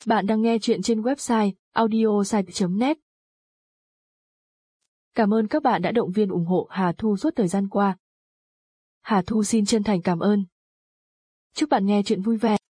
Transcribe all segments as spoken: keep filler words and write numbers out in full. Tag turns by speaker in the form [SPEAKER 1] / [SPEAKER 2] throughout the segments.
[SPEAKER 1] Bạn đang nghe chuyện trên website audiosite chấm net. Cảm ơn các bạn đã động viên ủng hộ Hà Thu suốt thời gian qua. Hà Thu xin chân thành cảm ơn. Chúc bạn nghe chuyện vui vẻ.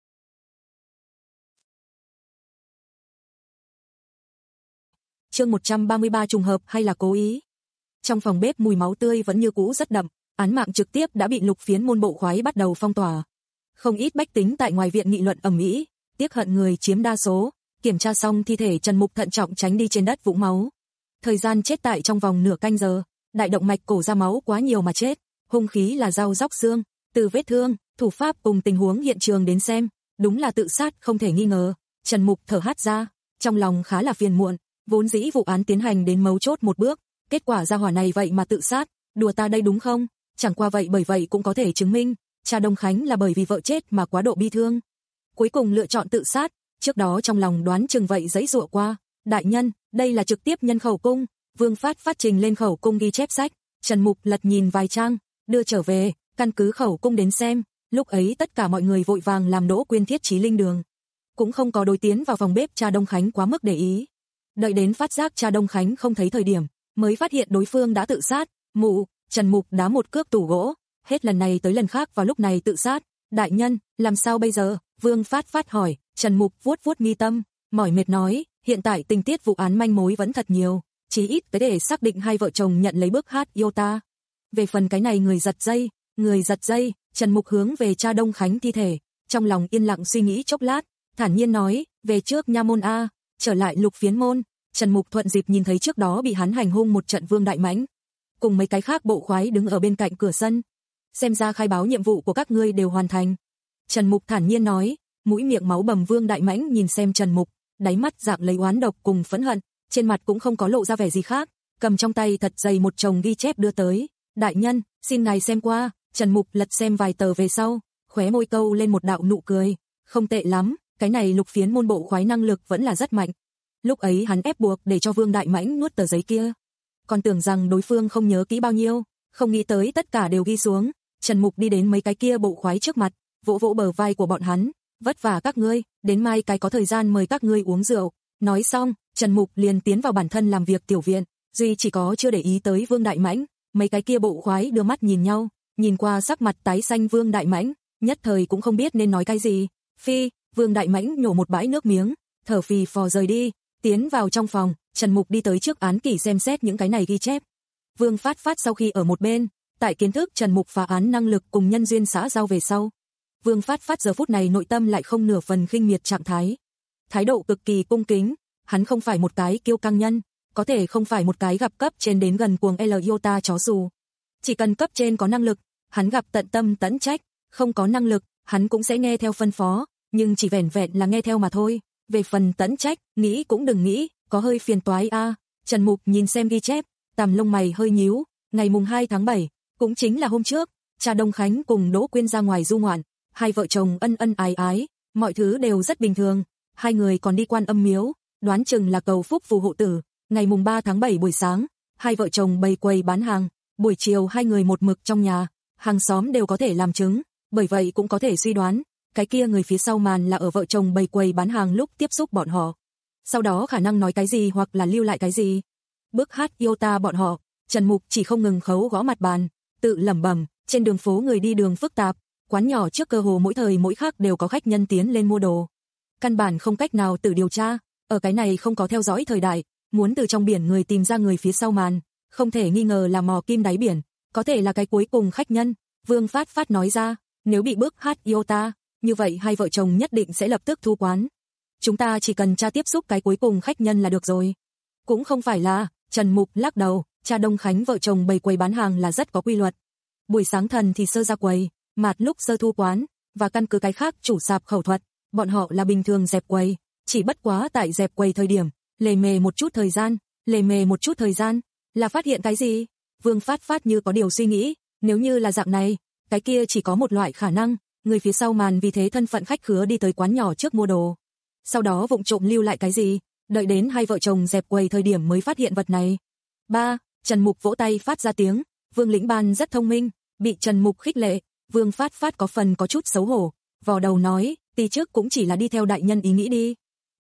[SPEAKER 2] Chương một trăm ba mươi ba trùng hợp hay là cố ý? Trong phòng bếp mùi máu tươi vẫn như cũ rất đậm, án mạng trực tiếp đã bị Lục Phiến môn bộ khoái bắt đầu phong tỏa. Không ít bách tính tại ngoài viện nghị luận ầm ĩ, tiếc hận người chiếm đa số, kiểm tra xong thi thể Trần Mục thận trọng tránh đi trên đất vũng máu. Thời gian chết tại trong vòng nửa canh giờ, đại động mạch cổ ra máu quá nhiều mà chết, hung khí là dao róc xương, từ vết thương, thủ pháp cùng tình huống hiện trường đến xem, đúng là tự sát không thể nghi ngờ. Trần Mục thở hắt ra, trong lòng khá là phiền muộn, vốn dĩ vụ án tiến hành đến mấu chốt một bước, kết quả ra hỏa này vậy mà tự sát, đùa ta đây đúng không? Chẳng qua vậy bởi vậy cũng có thể chứng minh, cha Đông Khánh là bởi vì vợ chết mà quá độ bi thương. Cuối cùng lựa chọn tự sát, trước đó trong lòng đoán chừng vậy giãy giụa qua, đại nhân, đây là trực tiếp nhân khẩu cung, Vương Phát phát trình lên khẩu cung ghi chép sách, Trần Mục lật nhìn vài trang, đưa trở về, căn cứ khẩu cung đến xem, lúc ấy tất cả mọi người vội vàng làm Đỗ Quyên thiết trí linh đường, cũng không có đối tiến vào phòng bếp cha Đông Khánh quá mức để ý. Đợi đến phát giác cha Đông Khánh không thấy thời điểm, mới phát hiện đối phương đã tự sát. Mụ, Trần Mục đá một cước tủ gỗ, hết lần này tới lần khác vào lúc này tự sát. Đại nhân, làm sao bây giờ? Vương Phát Phát hỏi. Trần Mục vuốt vuốt mi tâm, mỏi mệt nói, hiện tại tình tiết vụ án manh mối vẫn thật nhiều, chí ít tới để xác định hai vợ chồng nhận lấy bước hát yêu ta. Về phần cái này người giật dây, người giật dây, Trần Mục hướng về cha Đông Khánh thi thể, trong lòng yên lặng suy nghĩ chốc lát, thản nhiên nói, về trước nha môn a, trở lại Lục Phiến môn. Trần Mục thuận dịp nhìn thấy trước đó bị hắn hành hung một trận Vương Đại Mãnh, cùng mấy cái khác bộ khoái đứng ở bên cạnh cửa sân. Xem ra khai báo nhiệm vụ của các ngươi đều hoàn thành. Trần Mục thản nhiên nói, mũi miệng máu bầm Vương Đại Mãnh nhìn xem Trần Mục, đáy mắt dạng lấy oán độc cùng phẫn hận, trên mặt cũng không có lộ ra vẻ gì khác, cầm trong tay thật dày một chồng ghi chép đưa tới. Đại nhân, xin ngài xem qua. Trần Mục lật xem vài tờ về sau, khóe môi câu lên một đạo nụ cười, không tệ lắm, cái này Lục Phiến môn bộ khoái năng lực vẫn là rất mạnh. Lúc ấy hắn ép buộc để cho Vương Đại Mãnh nuốt tờ giấy kia, còn tưởng rằng đối phương không nhớ kỹ bao nhiêu, không nghĩ tới tất cả đều ghi xuống. Trần Mục đi đến mấy cái kia bộ khoái trước mặt, vỗ vỗ bờ vai của bọn hắn, vất vả các ngươi, đến mai cái có thời gian mời các ngươi uống rượu. Nói xong, Trần Mục liền tiến vào bản thân làm việc tiểu viện, duy chỉ có chưa để ý tới Vương Đại Mãnh. Mấy cái kia bộ khoái đưa mắt nhìn nhau, nhìn qua sắc mặt tái xanh Vương Đại Mãnh, nhất thời cũng không biết nên nói cái gì. Phi, Vương Đại Mãnh nhổ một bãi nước miếng, thở phì phò rời đi. Tiến vào trong phòng, Trần Mục đi tới trước án kỷ xem xét những cái này ghi chép. Vương Phát Phát sau khi ở một bên, tại kiến thức Trần Mục phá án năng lực cùng nhân duyên xã giao về sau, Vương Phát Phát giờ phút này nội tâm lại không nửa phần khinh miệt trạng thái. Thái độ cực kỳ cung kính, hắn không phải một cái kiêu căng nhân, có thể không phải một cái gặp cấp trên đến gần cuồng L iota chó xù. Chỉ cần cấp trên có năng lực, hắn gặp tận tâm tận trách, không có năng lực, hắn cũng sẽ nghe theo phân phó, nhưng chỉ vẻn vẹn là nghe theo mà thôi. Về phần tận trách, nghĩ cũng đừng nghĩ, có hơi phiền toái a. À. Trần Mục nhìn xem ghi chép, tằm lông mày hơi nhíu, ngày mùng hai tháng bảy, cũng chính là hôm trước, cha Đông Khánh cùng Đỗ Quyên ra ngoài du ngoạn, hai vợ chồng ân ân ái ái, mọi thứ đều rất bình thường, hai người còn đi Quan Âm miếu, đoán chừng là cầu phúc phù hộ tử. Ngày mùng ba tháng bảy buổi sáng, hai vợ chồng bày quầy bán hàng, buổi chiều hai người một mực trong nhà, hàng xóm đều có thể làm chứng, bởi vậy cũng có thể suy đoán, cái kia người phía sau màn là ở vợ chồng bày quầy bán hàng lúc tiếp xúc bọn họ. Sau đó khả năng nói cái gì hoặc là lưu lại cái gì. Bước hát yêu ta bọn họ, Trần Mục chỉ không ngừng khấu gõ mặt bàn, tự lẩm bẩm, trên đường phố người đi đường phức tạp, quán nhỏ trước cơ hồ mỗi thời mỗi khác đều có khách nhân tiến lên mua đồ. Căn bản không cách nào tự điều tra, ở cái này không có theo dõi thời đại, muốn từ trong biển người tìm ra người phía sau màn, không thể nghi ngờ là mò kim đáy biển, có thể là cái cuối cùng khách nhân. Vương Phát Phát nói ra, nếu bị bước hát yêu ta, như vậy hai vợ chồng nhất định sẽ lập tức thu quán. Chúng ta chỉ cần tra tiếp xúc cái cuối cùng khách nhân là được rồi. Cũng không phải là, Trần Mục lắc đầu, cha Đông Khánh vợ chồng bày quầy bán hàng là rất có quy luật. Buổi sáng thần thì sơ ra quầy, mạt lúc sơ thu quán, và căn cứ cái khác chủ sạp khẩu thuật, bọn họ là bình thường dẹp quầy, chỉ bất quá tại dẹp quầy thời điểm, lề mề một chút thời gian, lề mề một chút thời gian, là phát hiện cái gì? Vương Phát Phát như có điều suy nghĩ, nếu như là dạng này, cái kia chỉ có một loại khả năng, người phía sau màn vì thế thân phận khách khứa đi tới quán nhỏ trước mua đồ. Sau đó vụng trộm lưu lại cái gì, đợi đến hai vợ chồng dẹp quầy thời điểm mới phát hiện vật này. Ba, Trần Mục vỗ tay phát ra tiếng, Vương Lĩnh Ban rất thông minh, bị Trần Mục khích lệ, Vương Phát Phát có phần có chút xấu hổ, vò đầu nói, tí trước cũng chỉ là đi theo đại nhân ý nghĩ đi.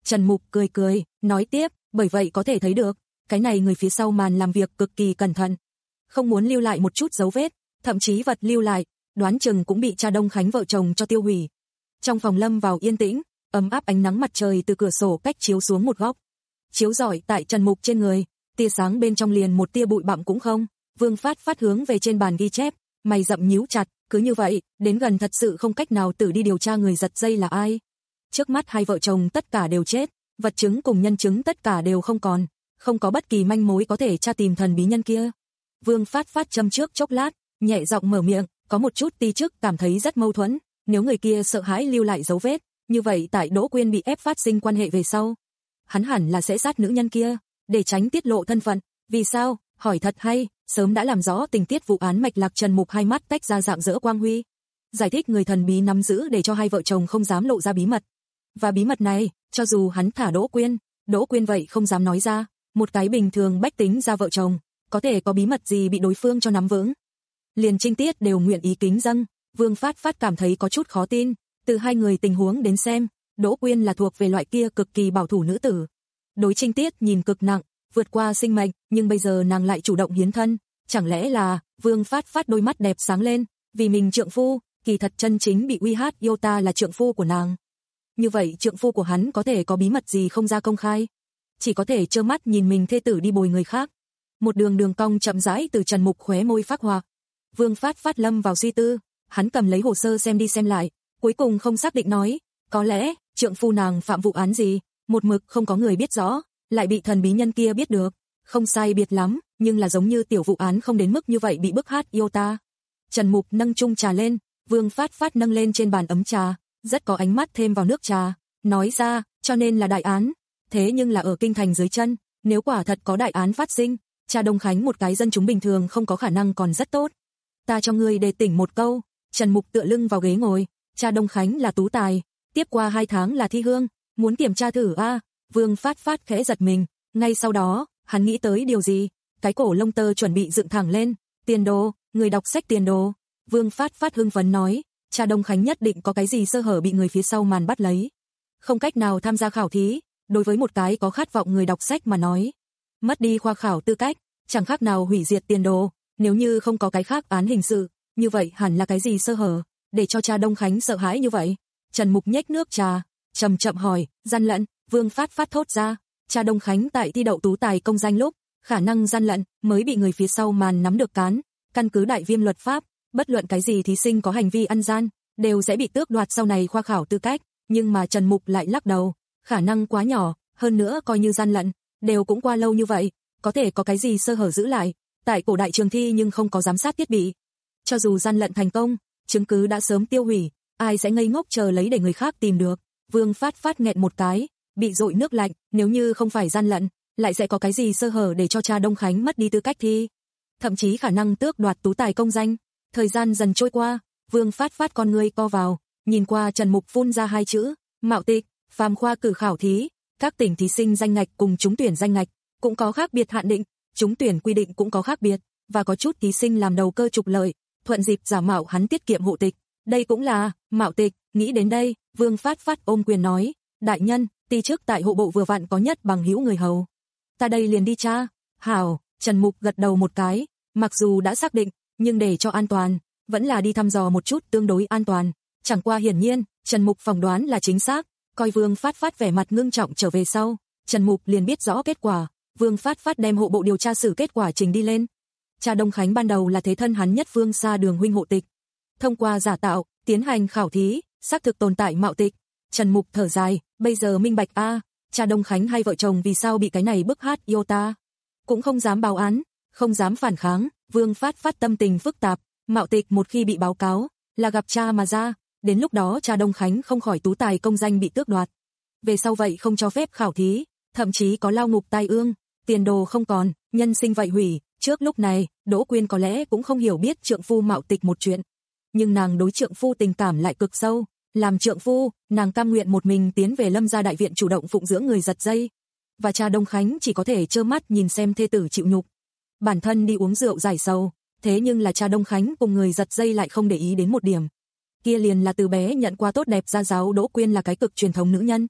[SPEAKER 2] Trần Mục cười cười, nói tiếp, bởi vậy có thể thấy được, cái này người phía sau màn làm việc cực kỳ cẩn thận, không muốn lưu lại một chút dấu vết, thậm chí vật lưu lại, đoán chừng cũng bị cha Đông Khánh vợ chồng cho tiêu hủy. Trong phòng lâm vào yên tĩnh, ấm áp ánh nắng mặt trời từ cửa sổ cách chiếu xuống một góc, chiếu rọi tại Trần Mục trên người, tia sáng bên trong liền một tia bụi bặm cũng không. Vương Phát Phát hướng về trên bàn ghi chép, mày rậm nhíu chặt, cứ như vậy, đến gần thật sự không cách nào tự đi điều tra người giật dây là ai. Trước mắt hai vợ chồng tất cả đều chết, vật chứng cùng nhân chứng tất cả đều không còn, không có bất kỳ manh mối có thể tra tìm thần bí nhân kia. Vương Phát Phát châm trước chốc lát, nhẹ giọng mở miệng, có một chút ti chức cảm thấy rất mâu thuẫn, nếu người kia sợ hãi lưu lại dấu vết, như vậy tại Đỗ Quyên bị ép phát sinh quan hệ về sau, hắn hẳn là sẽ sát nữ nhân kia, để tránh tiết lộ thân phận. Vì sao? Hỏi thật hay, sớm đã làm rõ tình tiết vụ án mạch lạc. Trần Mục hai mắt tách ra rạng rỡ quang huy, giải thích người thần bí nắm giữ để cho hai vợ chồng không dám lộ ra bí mật. Và bí mật này, cho dù hắn thả Đỗ Quyên, Đỗ Quyên vậy không dám nói ra, một cái bình thường bách tính ra vợ chồng, có thể có bí mật gì bị đối phương cho nắm vững. Liền trinh tiết đều nguyện ý kính dâng, Vương Phát Phát cảm thấy có chút khó tin, từ hai người tình huống đến xem, Đỗ Quyên là thuộc về loại kia cực kỳ bảo thủ nữ tử. Đối trinh tiết nhìn cực nặng, vượt qua sinh mệnh, nhưng bây giờ nàng lại chủ động hiến thân, chẳng lẽ là, Vương Phát Phát đôi mắt đẹp sáng lên, vì mình trượng phu, kỳ thật chân chính bị uy hát yêu ta là trượng phu của nàng. Như vậy trượng phu của hắn có thể có bí mật gì không ra công khai, chỉ có thể trơ mắt nhìn mình thê tử đi bồi người khác. Một đường đường cong chậm rãi từ Trần Mục khóe môi phác họa. Vương Phát Phát lâm vào suy tư, hắn cầm lấy hồ sơ xem đi xem lại, cuối cùng không xác định nói, có lẽ, trượng phu nàng phạm vụ án gì, một mực không có người biết rõ, lại bị thần bí nhân kia biết được, không sai biệt lắm, nhưng là giống như tiểu vụ án không đến mức như vậy bị bức hát yêu ta. Trần Mục nâng chung trà lên, Vương Phát Phát nâng lên trên bàn ấm trà, rất có ánh mắt thêm vào nước trà, nói ra, cho nên là đại án, thế nhưng là ở kinh thành dưới chân, nếu quả thật có đại án phát sinh, cha Đông Khánh một cái dân chúng bình thường không có khả năng còn rất tốt. Ta cho ngươi đề tỉnh một câu. Trần Mục tựa lưng vào ghế ngồi, cha Đông Khánh là tú tài, tiếp qua hai tháng là thi hương, muốn kiểm tra thử a. À? Vương Phát Phát khẽ giật mình, ngay sau đó, hắn nghĩ tới điều gì, cái cổ lông tơ chuẩn bị dựng thẳng lên, tiền đồ, người đọc sách tiền đồ. Vương Phát Phát hưng phấn nói, cha Đông Khánh nhất định có cái gì sơ hở bị người phía sau màn bắt lấy, không cách nào tham gia khảo thí, đối với một cái có khát vọng người đọc sách mà nói, mất đi khoa khảo tư cách, chẳng khác nào hủy diệt tiền đồ, nếu như không có cái khác án hình sự, như vậy hẳn là cái gì sơ hở, để cho cha Đông Khánh sợ hãi như vậy. Trần Mục nhếch nước trà, chậm chậm hỏi, gian lận. Vương Phát Phát thốt ra, cha Đông Khánh tại thi đậu tú tài công danh lúc, khả năng gian lận mới bị người phía sau màn nắm được cán, căn cứ đại viêm luật pháp, bất luận cái gì thí sinh có hành vi ăn gian, đều sẽ bị tước đoạt sau này khoa khảo tư cách, nhưng mà Trần Mục lại lắc đầu, khả năng quá nhỏ, hơn nữa coi như gian lận, đều cũng qua lâu như vậy, có thể có cái gì sơ hở giữ lại, tại cổ đại trường thi nhưng không có giám sát thiết bị. Cho dù gian lận thành công, chứng cứ đã sớm tiêu hủy, ai sẽ ngây ngốc chờ lấy để người khác tìm được. Vương Phát Phát nghẹn một cái, bị dội nước lạnh, nếu như không phải gian lận, lại sẽ có cái gì sơ hở để cho cha Đông Khánh mất đi tư cách thi, thậm chí khả năng tước đoạt tú tài công danh. Thời gian dần trôi qua, Vương Phát Phát con ngươi co vào, nhìn qua Trần Mục phun ra hai chữ, mạo tịch. Phàm khoa cử khảo thí, các tỉnh thí sinh danh ngạch cùng trúng tuyển danh ngạch cũng có khác biệt hạn định, trúng tuyển quy định cũng có khác biệt, và có chút thí sinh làm đầu cơ trục lợi, thuận dịp giả mạo hắn tiết kiệm hộ tịch, đây cũng là mạo tịch. Nghĩ đến đây, Vương Phát Phát ôm quyền nói, đại nhân, ti trước tại hộ bộ vừa vặn có nhất bằng hữu người hầu, ta đây liền đi tra. Hảo. Trần Mục gật đầu một cái, mặc dù đã xác định, nhưng để cho an toàn, vẫn là đi thăm dò một chút tương đối an toàn. Chẳng qua hiển nhiên, Trần Mục phỏng đoán là chính xác. Coi Vương Phát Phát vẻ mặt ngưng trọng trở về sau, Trần Mục liền biết rõ kết quả. Vương Phát Phát đem hộ bộ điều tra xử kết quả trình đi lên. Cha Đông Khánh ban đầu là thế thân hắn nhất Vương Sa Đường huynh hộ tịch, thông qua giả tạo tiến hành khảo thí, xác thực tồn tại mạo tịch. Trần Mục thở dài, bây giờ minh bạch a, à, cha Đông Khánh hai vợ chồng vì sao bị cái này bức hát yêu ta, cũng không dám báo án, không dám phản kháng. Vương Phát Phát tâm tình phức tạp, mạo tịch một khi bị báo cáo, là gặp cha mà ra. Đến lúc đó cha Đông Khánh không khỏi tú tài công danh bị tước đoạt, về sau vậy không cho phép khảo thí, thậm chí có lao ngục tai ương, tiền đồ không còn, nhân sinh vậy hủy. Trước lúc này, Đỗ Quyên có lẽ cũng không hiểu biết trượng phu mạo tịch một chuyện, nhưng nàng đối trượng phu tình cảm lại cực sâu, làm trượng phu, nàng cam nguyện một mình tiến về Lâm gia đại viện chủ động phụng dưỡng người giật dây, và cha Đông Khánh chỉ có thể trơ mắt nhìn xem thê tử chịu nhục, bản thân đi uống rượu giải sầu. Thế nhưng là cha Đông Khánh cùng người giật dây lại không để ý đến một điểm, kia liền là từ bé nhận qua tốt đẹp gia giáo Đỗ Quyên là cái cực truyền thống nữ nhân.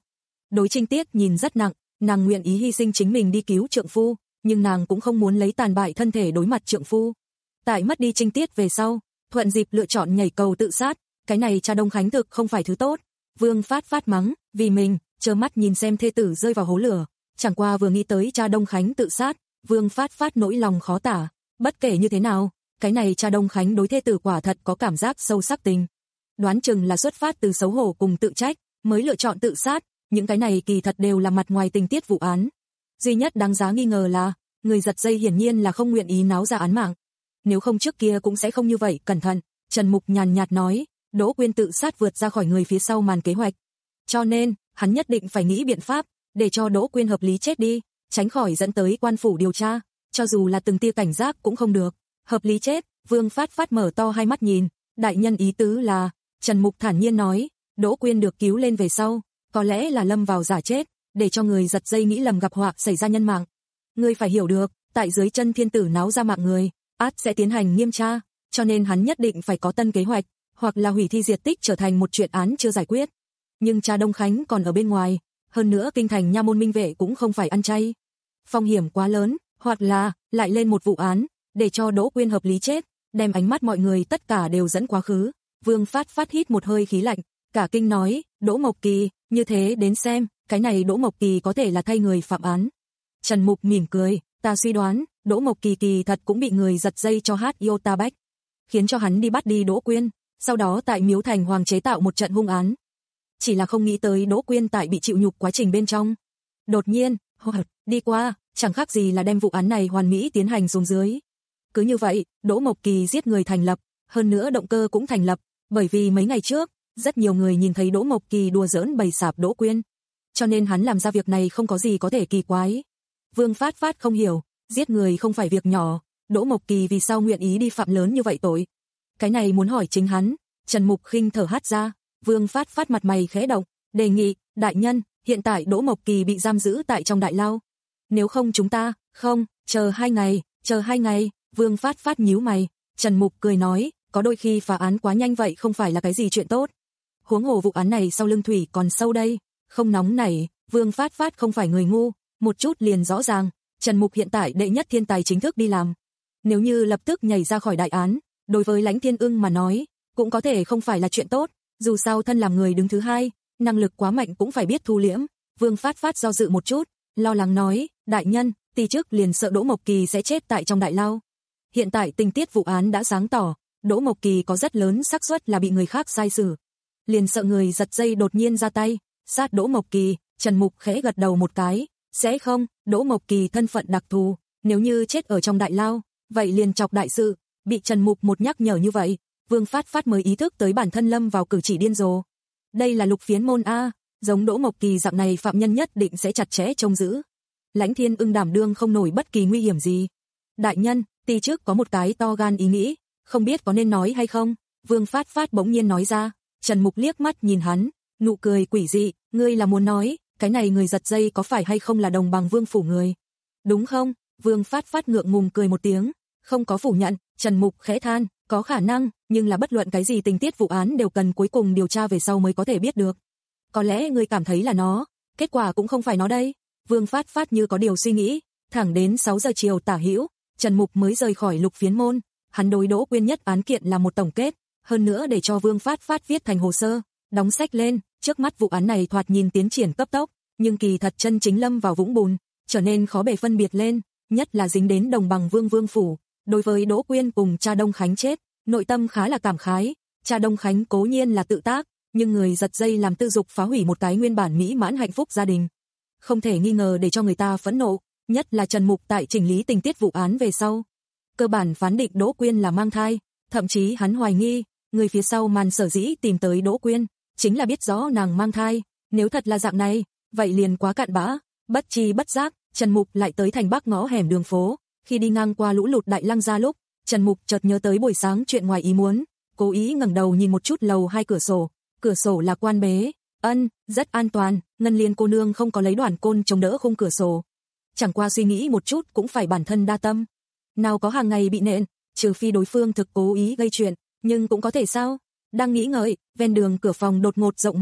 [SPEAKER 2] Đối Trinh Tiết nhìn rất nặng, nàng nguyện ý hy sinh chính mình đi cứu trượng phu, nhưng nàng cũng không muốn lấy tàn bại thân thể đối mặt trượng phu. Tại mất đi Trinh Tiết về sau, thuận dịp lựa chọn nhảy cầu tự sát, cái này cha Đông Khánh thực không phải thứ tốt. Vương Phát Phát mắng, vì mình, trơ mắt nhìn xem thê tử rơi vào hố lửa, chẳng qua vừa nghĩ tới cha Đông Khánh tự sát, Vương Phát Phát nỗi lòng khó tả, bất kể như thế nào, cái này cha Đông Khánh đối thê tử quả thật có cảm giác sâu sắc tình. Đoán chừng là xuất phát từ xấu hổ cùng tự trách, mới lựa chọn tự sát, những cái này kỳ thật đều là mặt ngoài tình tiết vụ án. Duy nhất đáng giá nghi ngờ là, người giật dây hiển nhiên là không nguyện ý náo ra án mạng. Nếu không trước kia cũng sẽ không như vậy cẩn thận, Trần Mục nhàn nhạt nói, Đỗ Quyên tự sát vượt ra khỏi người phía sau màn kế hoạch. Cho nên, hắn nhất định phải nghĩ biện pháp, để cho Đỗ Quyên hợp lý chết đi, tránh khỏi dẫn tới quan phủ điều tra, cho dù là từng tia cảnh giác cũng không được. Hợp lý chết, Vương Phát Phát mở to hai mắt nhìn, đại nhân ý tứ là, Trần Mục thản nhiên nói, Đỗ Quyên được cứu lên về sau, có lẽ là lâm vào giả chết, để cho người giật dây nghĩ lầm gặp họa xảy ra nhân mạng. Ngươi phải hiểu được, tại dưới chân thiên tử náo ra mạng người, át sẽ tiến hành nghiêm tra, cho nên hắn nhất định phải có tân kế hoạch, hoặc là hủy thi diệt tích trở thành một chuyện án chưa giải quyết. Nhưng cha Đông Khánh còn ở bên ngoài, hơn nữa kinh thành nha môn minh vệ cũng không phải ăn chay. Phong hiểm quá lớn, hoặc là lại lên một vụ án, để cho Đỗ Quyên hợp lý chết, đem ánh mắt mọi người tất cả đều dẫn quá khứ. Vương Phát Phát hít một hơi khí lạnh, cả kinh nói, Đỗ Mộc Kỳ, như thế đến xem, cái này Đỗ Mộc Kỳ có thể là thay người phạm án. Trần Mục mỉm cười, ta suy đoán, Đỗ Mộc Kỳ kỳ thật cũng bị người giật dây cho hát Iota Bách, khiến cho hắn đi bắt đi Đỗ Quyên, sau đó tại Miếu Thành Hoàng chế tạo một trận hung án. Chỉ là không nghĩ tới Đỗ Quyên tại bị chịu nhục quá trình bên trong. Đột nhiên, hoặc, đi qua, chẳng khác gì là đem vụ án này hoàn mỹ tiến hành xuống dưới. Cứ như vậy, Đỗ Mộc Kỳ giết người thành lập, hơn nữa động cơ cũng thành lập, bởi vì mấy ngày trước, rất nhiều người nhìn thấy Đỗ Mộc Kỳ đùa giỡn bày sạp Đỗ Quyên. Cho nên hắn làm ra việc này không có gì có thể kỳ quái. Vương Phát Phát không hiểu, giết người không phải việc nhỏ, Đỗ Mộc Kỳ vì sao nguyện ý đi phạm lớn như vậy tội. Cái này muốn hỏi chính hắn. Trần Mục khinh thở hắt ra, Vương Phát Phát mặt mày khẽ động, đề nghị, đại nhân, hiện tại Đỗ Mộc Kỳ bị giam giữ tại trong đại lao. Nếu không chúng ta, không, chờ hai ngày, chờ hai ngày, Vương Phát Phát nhíu mày, Trần Mục cười nói, có đôi khi phá án quá nhanh vậy không phải là cái gì chuyện tốt. Huống hồ vụ án này sau lưng thủy còn sâu đây, không nóng nảy, Vương Phát Phát không phải người ngu, một chút liền rõ ràng, Trần Mục hiện tại đệ nhất thiên tài chính thức đi làm. Nếu như lập tức nhảy ra khỏi đại án, đối với Lãnh Thiên Ưng mà nói, cũng có thể không phải là chuyện tốt, dù sao thân làm người đứng thứ hai, năng lực quá mạnh cũng phải biết thu liễm. Vương Phát Phát do dự một chút, lo lắng nói, đại nhân, tỷ trước liền sợ Đỗ Mộc Kỳ sẽ chết tại trong đại lao. Hiện tại tình tiết vụ án đã sáng tỏ, Đỗ Mộc Kỳ có rất lớn xác suất là bị người khác sai xử. Liền sợ người giật dây đột nhiên ra tay, sát Đỗ Mộc Kỳ. Trần Mục khẽ gật đầu một cái, sẽ không, Đỗ Mộc Kỳ thân phận đặc thù, nếu như chết ở trong đại lao, vậy liền chọc đại sự. Bị Trần Mục một nhắc nhở như vậy, Vương Phát Phát mới ý thức tới bản thân lâm vào cử chỉ điên rồ. Đây là Lục Phiến môn a, giống Đỗ Mộc Kỳ dạng này phạm nhân nhất định sẽ chặt chẽ trông giữ. Lãnh Thiên Ưng đảm đương không nổi bất kỳ nguy hiểm gì. Đại nhân, tỷ trước có một cái to gan ý nghĩ, không biết có nên nói hay không? Vương Phát Phát bỗng nhiên nói ra. Trần Mục liếc mắt nhìn hắn, nụ cười quỷ dị, ngươi là muốn nói, cái này người giật dây có phải hay không là đồng bằng Vương phủ người? Đúng không? Vương Phát Phát ngượng ngùng cười một tiếng, không có phủ nhận. Trần Mục khẽ than, có khả năng, nhưng là bất luận cái gì tình tiết vụ án đều cần cuối cùng điều tra về sau mới có thể biết được. Có lẽ ngươi cảm thấy là nó, kết quả cũng không phải nó đây. Vương Phát Phát như có điều suy nghĩ, thẳng đến sáu giờ chiều tả hữu, Trần Mục mới rời khỏi Lục Phiến môn. Hắn đối Đỗ Quyên nhất án kiện là một tổng kết, hơn nữa để cho Vương Phát Phát viết thành hồ sơ, đóng sách lên. Trước mắt vụ án này thoạt nhìn tiến triển cấp tốc, nhưng kỳ thật chân chính lâm vào vũng bùn, trở nên khó bề phân biệt lên, nhất là dính đến đồng bằng Vương Vương phủ. Đối với Đỗ Quyên cùng cha Đông Khánh chết, nội tâm khá là cảm khái. Cha Đông Khánh cố nhiên là tự tác, nhưng người giật dây làm tư dục phá hủy một cái nguyên bản mỹ mãn hạnh phúc gia đình, không thể nghi ngờ để cho người ta phẫn nộ. Nhất là Trần Mục tại chỉnh lý tình tiết vụ án về sau, cơ bản phán định Đỗ Quyên là mang thai, thậm chí hắn hoài nghi người phía sau màn sở dĩ tìm tới Đỗ Quyên chính là biết rõ nàng mang thai. Nếu thật là dạng này, vậy liền quá cặn bã. Bất chi bất giác, Trần Mục lại tới thành Bắc ngõ hẻm đường phố. Khi đi ngang qua lũ lụt Đại Lăng Gia lúc, Trần Mục chợt nhớ tới buổi sáng chuyện ngoài ý muốn, cố ý ngẩng đầu nhìn một chút lầu hai cửa sổ. Cửa sổ là quan bế, ân, rất an toàn, Ngân Liên cô nương không có lấy đoạn côn chống đỡ khung cửa sổ. Chẳng qua suy nghĩ một chút cũng phải bản thân đa tâm. Nào có hàng ngày bị nện, trừ phi đối phương thực cố ý gây chuyện, nhưng cũng có thể sao? Đang nghĩ ngợi, ven đường cửa phòng đột ngột rộng mở,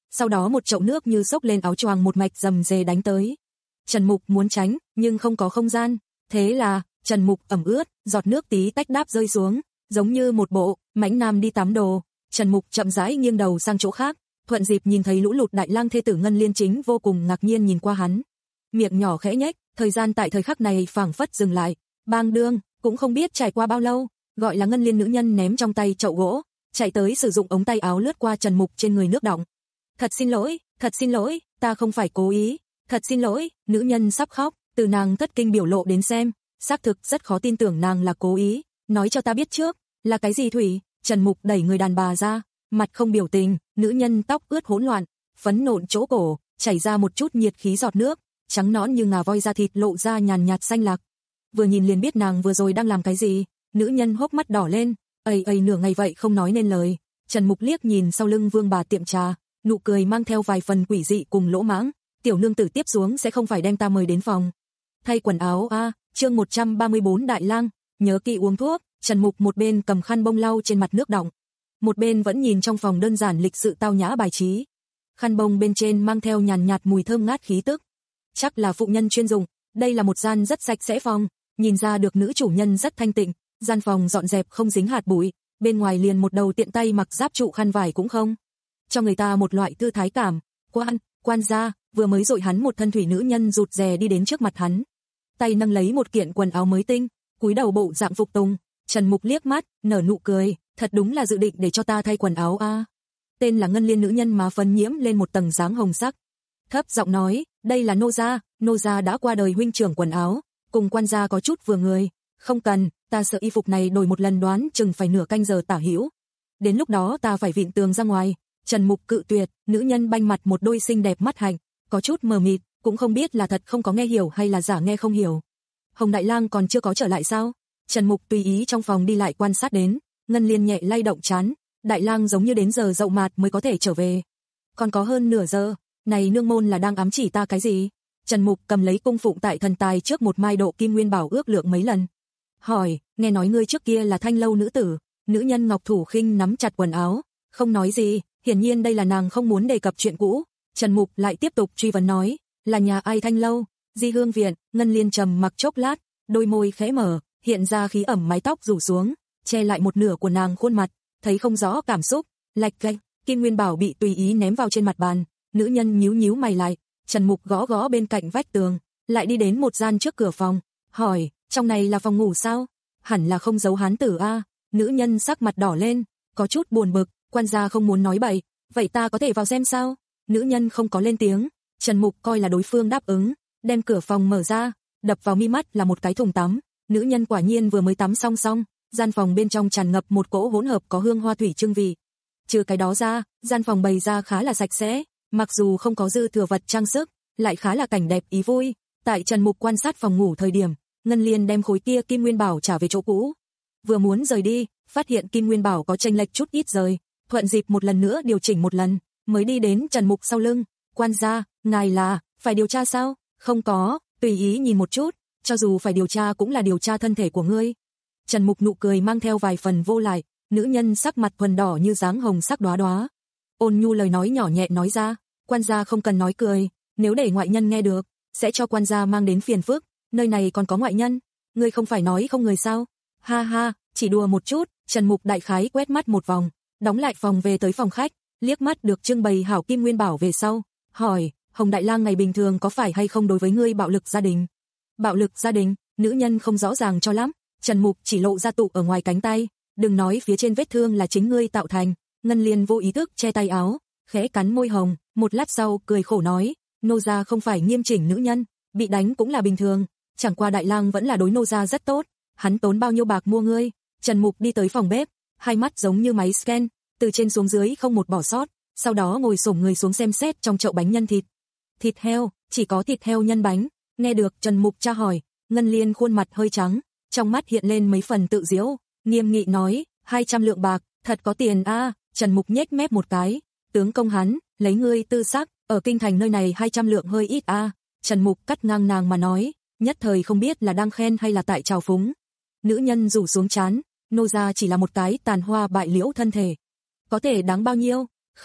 [SPEAKER 2] sau đó một chậu nước như xốc lên áo choàng một mạch rầm rề đánh tới. Trần Mục muốn tránh, nhưng không có không gian, thế là, Trần Mục ẩm ướt, giọt nước tí tách đáp rơi xuống, giống như một bộ mãnh nam đi tắm đồ. Trần Mục chậm rãi nghiêng đầu sang chỗ khác, thuận dịp nhìn thấy lũ lụt đại lang thê tử Ngân Liên chính vô cùng ngạc nhiên nhìn qua hắn. Miệng nhỏ khẽ nhếch, thời gian tại thời khắc này phảng phất dừng lại, bang đương, cũng không biết trải qua bao lâu, gọi là Ngân Liên nữ nhân ném trong tay chậu gỗ, chạy tới sử dụng ống tay áo lướt qua Trần Mục trên người nước đọng. Thật xin lỗi, thật xin lỗi, ta không phải cố ý, thật xin lỗi, nữ nhân sắp khóc, từ nàng thất kinh biểu lộ đến xem, xác thực rất khó tin tưởng nàng là cố ý, nói cho ta biết trước, là cái gì Thủy? Trần Mục đẩy người đàn bà ra, mặt không biểu tình, nữ nhân tóc ướt hỗn loạn, phấn nộn chỗ cổ, chảy ra một chút nhiệt khí giọt nước, trắng nõn như ngà voi da thịt lộ ra nhàn nhạt xanh lạc. Vừa nhìn liền biết nàng vừa rồi đang làm cái gì, nữ nhân hốc mắt đỏ lên, ây ây nửa ngày vậy không nói nên lời. Trần Mục liếc nhìn sau lưng Vương bà tiệm trà, nụ cười mang theo vài phần quỷ dị cùng lỗ mãng, tiểu nương tử tiếp xuống sẽ không phải đem ta mời đến phòng thay quần áo a. À, chương một trăm ba mươi bốn Đại Lang, nhớ kỹ uống thuốc. Trần Mục một bên cầm khăn bông lau trên mặt nước đọng, một bên vẫn nhìn trong phòng đơn giản lịch sự tao nhã bài trí. Khăn bông bên trên mang theo nhàn nhạt mùi thơm ngát khí tức, chắc là phụ nhân chuyên dùng. Đây là một gian rất sạch sẽ phòng, nhìn ra được nữ chủ nhân rất thanh tịnh, gian phòng dọn dẹp không dính hạt bụi, bên ngoài liền một đầu tiện tay mặc giáp trụ khăn vải cũng không, cho người ta một loại tư thái cảm. Quan, quan gia, vừa mới dội hắn một thân thủy nữ nhân rụt rè đi đến trước mặt hắn, tay nâng lấy một kiện quần áo mới tinh, cúi đầu bộ dạng phục tùng. Trần Mục liếc mắt, nở nụ cười, thật đúng là dự định để cho ta thay quần áo a. À. Tên là Ngân Liên nữ nhân má phấn nhiễm lên một tầng dáng hồng sắc, thấp giọng nói, đây là nô gia, nô gia đã qua đời huynh trưởng quần áo, cùng quan gia có chút vừa người, không cần, ta sợ y phục này đổi một lần đoán chừng phải nửa canh giờ tả hữu. Đến lúc đó ta phải vịn tường ra ngoài. Trần Mục cự tuyệt, nữ nhân banh mặt một đôi xinh đẹp mắt hạnh, có chút mờ mịt, cũng không biết là thật không có nghe hiểu hay là giả nghe không hiểu. Hồng Đại Lang còn chưa có trở lại sao? Trần Mục tùy ý trong phòng đi lại quan sát đến, Ngân Liên nhẹ lay động trán, Đại Lang giống như đến giờ dậu mạt mới có thể trở về. Còn có hơn nửa giờ, này nương môn là đang ám chỉ ta cái gì? Trần Mục cầm lấy cung phụng tại thần tài trước một mai độ kim nguyên bảo ước lượng mấy lần. Hỏi, nghe nói ngươi trước kia là Thanh lâu nữ tử. Nữ nhân Ngọc Thủ Khinh nắm chặt quần áo, không nói gì, hiển nhiên đây là nàng không muốn đề cập chuyện cũ. Trần Mục lại tiếp tục truy vấn nói, là nhà ai Thanh lâu? Di Hương viện. Ngân Liên trầm mặc chốc lát, đôi môi khẽ mở, hiện ra khí ẩm, mái tóc rủ xuống, che lại một nửa của nàng khuôn mặt, thấy không rõ cảm xúc. Lạch cạch, kim nguyên bảo bị tùy ý ném vào trên mặt bàn, nữ nhân nhíu nhíu mày lại. Trần Mục gõ gõ bên cạnh vách tường, lại đi đến một gian trước cửa phòng, hỏi, trong này là phòng ngủ sao? Hẳn là không giấu hán tử a. Nữ nhân sắc mặt đỏ lên, có chút buồn bực, quan gia không muốn nói bậy, vậy ta có thể vào xem sao? Nữ nhân không có lên tiếng. Trần Mục coi là đối phương đáp ứng, đem cửa phòng mở ra, đập vào mi mắt là một cái thùng tắm. Nữ nhân quả nhiên vừa mới tắm xong xong, gian phòng bên trong tràn ngập một cỗ hỗn hợp có hương hoa thủy trưng vị. Trừ cái đó ra, gian phòng bày ra khá là sạch sẽ, mặc dù không có dư thừa vật trang sức, lại khá là cảnh đẹp ý vui. Tại Trần Mục quan sát phòng ngủ thời điểm, Ngân Liên đem khối kia kim nguyên bảo trả về chỗ cũ. Vừa muốn rời đi, phát hiện kim nguyên bảo có chênh lệch chút ít rời, thuận dịp một lần nữa điều chỉnh một lần, mới đi đến Trần Mục sau lưng. Quan gia, ngài là phải điều tra sao? Không có, tùy ý nhìn một chút, cho dù phải điều tra cũng là điều tra thân thể của ngươi. Trần Mục nụ cười mang theo vài phần vô lại, nữ nhân sắc mặt thuần đỏ như dáng hồng sắc đóa đóa. Ôn nhu lời nói nhỏ nhẹ nói ra, quan gia không cần nói cười, nếu để ngoại nhân nghe được, sẽ cho quan gia mang đến phiền phức, nơi này còn có ngoại nhân, ngươi không phải nói không người sao? Ha ha, chỉ đùa một chút. Trần Mục đại khái quét mắt một vòng, đóng lại phòng về tới phòng khách, liếc mắt được trưng bày hảo kim nguyên bảo về sau, hỏi, Hồng Đại Lang ngày bình thường có phải hay không đối với ngươi bạo lực gia đình? Bạo lực gia đình? Nữ nhân không rõ ràng cho lắm. Trần Mục chỉ lộ ra tụ ở ngoài cánh tay, đừng nói phía trên vết thương là chính ngươi tạo thành. Ngân Liên vô ý thức che tay áo, khẽ cắn môi hồng, một lát sau cười khổ nói, nô gia không phải nghiêm chỉnh nữ nhân, bị đánh cũng là bình thường, chẳng qua Đại Lang vẫn là đối nô gia rất tốt, hắn tốn bao nhiêu bạc mua ngươi? Trần Mục đi tới phòng bếp, hai mắt giống như máy scan, từ trên xuống dưới không một bỏ sót, sau đó ngồi xổm người xuống xem xét trong chậu bánh nhân thịt. Thịt heo, chỉ có thịt heo nhân bánh. Nghe được Trần Mục tra hỏi, Ngân Liên khuôn mặt hơi trắng, trong mắt hiện lên mấy phần tự giễu, nghiêm nghị nói, hai trăm lượng bạc, thật có tiền a. À. Trần Mục nhếch mép một cái, tướng công hắn, lấy ngươi tư sắc, ở kinh thành nơi này hai trăm lượng hơi ít a. À. Trần Mục cắt ngang nàng mà nói, nhất thời không biết là đang khen hay là tại trào phúng. Nữ nhân rủ xuống trán, nô gia chỉ là một cái tàn hoa bại liễu thân thể, có thể đáng bao nhiêu? Không,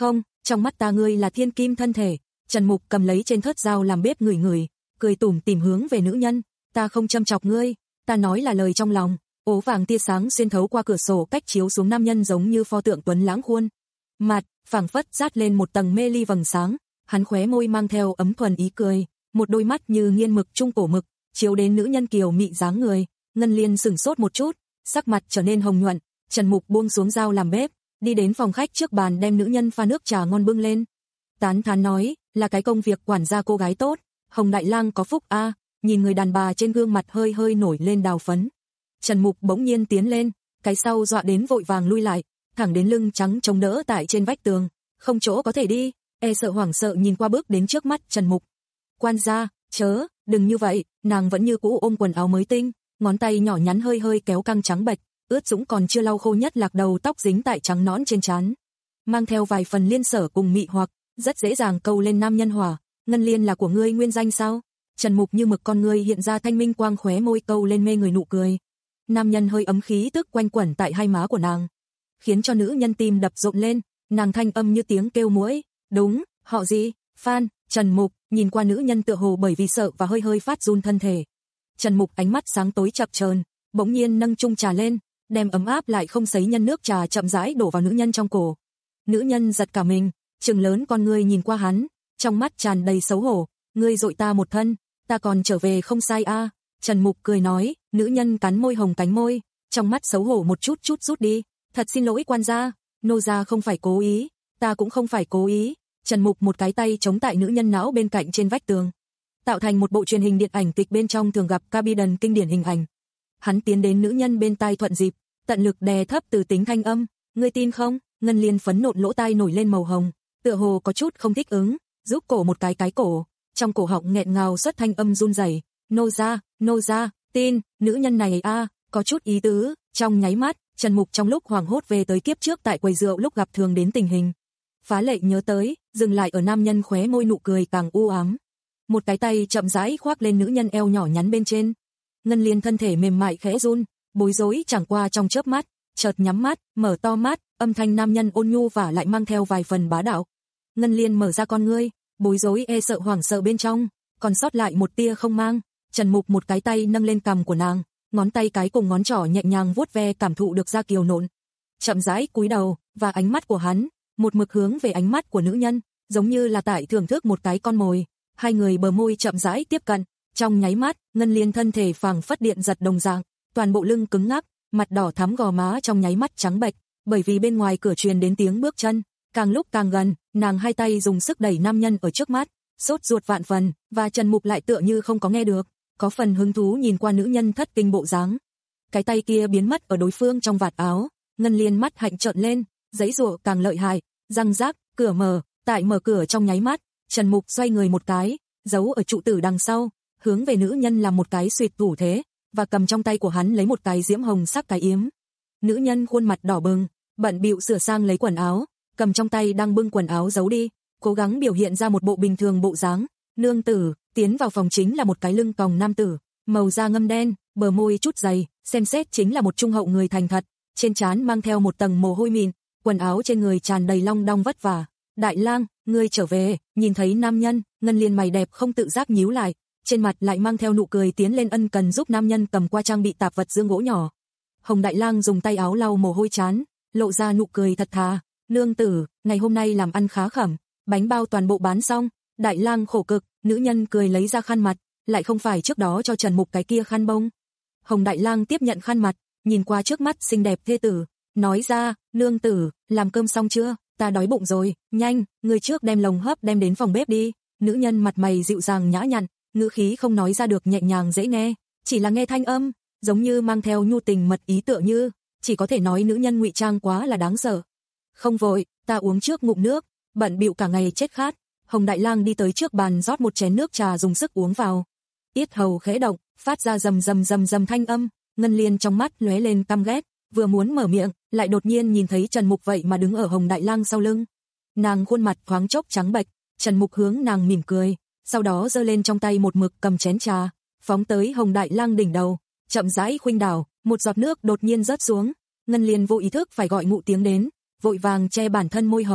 [SPEAKER 2] Trong mắt ta ngươi là thiên kim thân thể. Trần Mục cầm lấy trên thớt dao làm bếp ngửi ngửi, cười tủm tỉm hướng về nữ nhân, ta không châm chọc ngươi, ta nói là lời trong lòng. Ố vàng tia sáng xuyên thấu qua cửa sổ cách chiếu xuống nam nhân giống như pho tượng tuấn lãng khuôn mặt, phảng phất dát lên một tầng mê ly vầng sáng, hắn khóe môi mang theo ấm thuần ý cười, một đôi mắt như nghiên mực trung cổ mực, chiếu đến nữ nhân kiều mị dáng người. Ngân Liên sững sốt một chút, sắc mặt trở nên hồng nhuận. Trần Mục buông xuống dao làm bếp, đi đến phòng khách trước bàn đem nữ nhân pha nước trà ngon bưng lên. Tán thán nói, là cái công việc quản gia cô gái tốt, Hồng Đại Lang có phúc a. À. Nhìn người đàn bà trên gương mặt hơi hơi nổi lên đào phấn. Trần Mục bỗng nhiên tiến lên, cái sau dọa đến vội vàng lui lại, thẳng đến lưng trắng chống đỡ tại trên vách tường, không chỗ có thể đi, e sợ hoảng sợ nhìn qua bước đến trước mắt Trần Mục. Quan gia, chớ, đừng như vậy, nàng vẫn như cũ ôm quần áo mới tinh, ngón tay nhỏ nhắn hơi hơi kéo căng trắng bệch, ướt dũng còn chưa lau khô nhất lạc đầu tóc dính tại trắng nõn trên trán, mang theo vài phần liên sở cùng mị hoặc, rất dễ dàng câu lên nam nhân hỏa. Ngân Liên là của ngươi nguyên danh sao? Trần Mục như mực con ngươi hiện ra thanh minh quang, khóe môi câu lên mê người nụ cười. Nam nhân hơi ấm khí tức quanh quẩn tại hai má của nàng, khiến cho nữ nhân tim đập rộn lên, nàng thanh âm như tiếng kêu muỗi, đúng, họ gì? Phan. Trần Mục nhìn qua nữ nhân tựa hồ bởi vì sợ và hơi hơi phát run thân thể. Trần Mục ánh mắt sáng tối chập chờn, bỗng nhiên nâng chung trà lên, đem ấm áp lại không sấy nhân nước trà chậm rãi đổ vào nữ nhân trong cổ. Nữ nhân giật cả mình, trừng lớn con ngươi nhìn qua hắn, trong mắt tràn đầy xấu hổ, ngươi dội ta một thân, ta còn trở về không sai a. À. Trần Mục cười nói, nữ nhân cắn môi hồng cánh môi, trong mắt xấu hổ một chút chút rút đi, thật xin lỗi quan gia, nô gia không phải cố ý, ta cũng không phải cố ý. Trần Mục một cái tay chống tại nữ nhân não bên cạnh trên vách tường, tạo thành một bộ truyền hình điện ảnh kịch bên trong thường gặp cabin kinh điển hình ảnh. Hắn tiến đến nữ nhân bên tai thuận dịp, tận lực đè thấp từ tính thanh âm, ngươi tin không? Ngân Liên phấn nộn lỗ tai nổi lên màu hồng, tựa hồ có chút không thích ứng, giúp cổ một cái cái cổ, trong cổ họng nghẹn ngào xuất thanh âm run rẩy, nô gia, nô gia, tin, nữ nhân này a, à, có chút ý tứ. Trong nháy mắt, Trần Mục trong lúc hoảng hốt về tới kiếp trước tại quầy rượu lúc gặp thường đến tình hình, phá lệ nhớ tới, dừng lại ở nam nhân khóe môi nụ cười càng u ám. Một cái tay chậm rãi khoác lên nữ nhân eo nhỏ nhắn bên trên. Ngân Liên thân thể mềm mại khẽ run, bối rối chẳng qua trong chớp mắt, chợt nhắm mắt, mở to mắt, âm thanh nam nhân ôn nhu và lại mang theo vài phần bá đạo. Ngân Liên mở ra con ngươi, bối rối e sợ hoảng sợ bên trong, còn sót lại một tia không mang. Trần Mục một cái tay nâng lên cằm của nàng, ngón tay cái cùng ngón trỏ nhẹ nhàng vuốt ve cảm thụ được da kiều nộn. Chậm rãi cúi đầu, và ánh mắt của hắn một mực hướng về ánh mắt của nữ nhân, giống như là tại thưởng thức một cái con mồi. Hai người bờ môi chậm rãi tiếp cận, trong nháy mắt, Ngân Liên thân thể phảng phất điện giật đồng dạng, toàn bộ lưng cứng ngắc, mặt đỏ thắm gò má trong nháy mắt trắng bệch, bởi vì bên ngoài cửa truyền đến tiếng bước chân, càng lúc càng gần, nàng hai tay dùng sức đẩy nam nhân ở trước mắt, sốt ruột vạn phần, và Trần Mục lại tựa như không có nghe được, có phần hứng thú nhìn qua nữ nhân thất kinh bộ dáng. Cái tay kia biến mất ở đối phương trong vạt áo, Ngân Liên mắt hạnh trợn lên, giãy giụa càng lợi hại, răng rác, cửa mở, tại mở cửa trong nháy mắt, Trần Mục xoay người một cái, giấu ở trụ tử đằng sau, hướng về nữ nhân làm một cái xuyệt thủ thế, và cầm trong tay của hắn lấy một cái diễm hồng sắc cái yếm. Nữ nhân khuôn mặt đỏ bừng, bận bịu sửa sang lấy quần áo, cầm trong tay đang bưng quần áo giấu đi, cố gắng biểu hiện ra một bộ bình thường bộ dáng. Nương tử, tiến vào phòng chính là một cái lưng còng nam tử, màu da ngâm đen, bờ môi chút dày, xem xét chính là một trung hậu người thành thật, trên trán mang theo một tầng mồ hôi mịn, quần áo trên người tràn đầy long đong vất vả. Đại lang, ngươi trở về. Nhìn thấy nam nhân, Ngân Liên mày đẹp không tự giác nhíu lại, trên mặt lại mang theo nụ cười tiến lên ân cần giúp nam nhân cầm qua trang bị tạp vật dương gỗ nhỏ. Hồng Đại Lang dùng tay áo lau mồ hôi trán, lộ ra nụ cười thật thà. Nương tử, ngày hôm nay làm ăn khá khẩm, bánh bao toàn bộ bán xong. Đại lang khổ cực. Nữ nhân cười lấy ra khăn mặt, lại không phải trước đó cho Trần Mục cái kia khăn bông. Hồng Đại Lang tiếp nhận khăn mặt, nhìn qua trước mắt xinh đẹp thê tử, nói ra, nương tử, làm cơm xong chưa? Ta đói bụng rồi, nhanh, người trước đem lồng hấp đem đến phòng bếp đi. Nữ nhân mặt mày dịu dàng nhã nhặn, ngữ khí không nói ra được nhẹ nhàng dễ nghe, chỉ là nghe thanh âm, giống như mang theo nhu tình mật ý tựa như, chỉ có thể nói nữ nhân ngụy trang quá là đáng sợ. Không vội, ta uống trước ngụm nước, bận bịu cả ngày chết khát. Hồng Đại Lang đi tới trước bàn rót một chén nước trà dùng sức uống vào. Yết hầu khẽ động, phát ra rầm rầm rầm rầm thanh âm, Ngân Liên trong mắt lóe lên căm ghét, vừa muốn mở miệng, lại đột nhiên nhìn thấy Trần Mục vậy mà đứng ở Hồng Đại Lang sau lưng. Nàng khuôn mặt thoáng chốc trắng bệch, Trần Mục hướng nàng mỉm cười, sau đó giơ lên trong tay một mực cầm chén trà, phóng tới Hồng Đại Lang đỉnh đầu, chậm rãi khuynh đảo, một giọt nước đột nhiên rớt xuống. Ngân Liên vô ý thức phải gọi ngụ tiếng đến, vội vàng che bản thân môi hồng,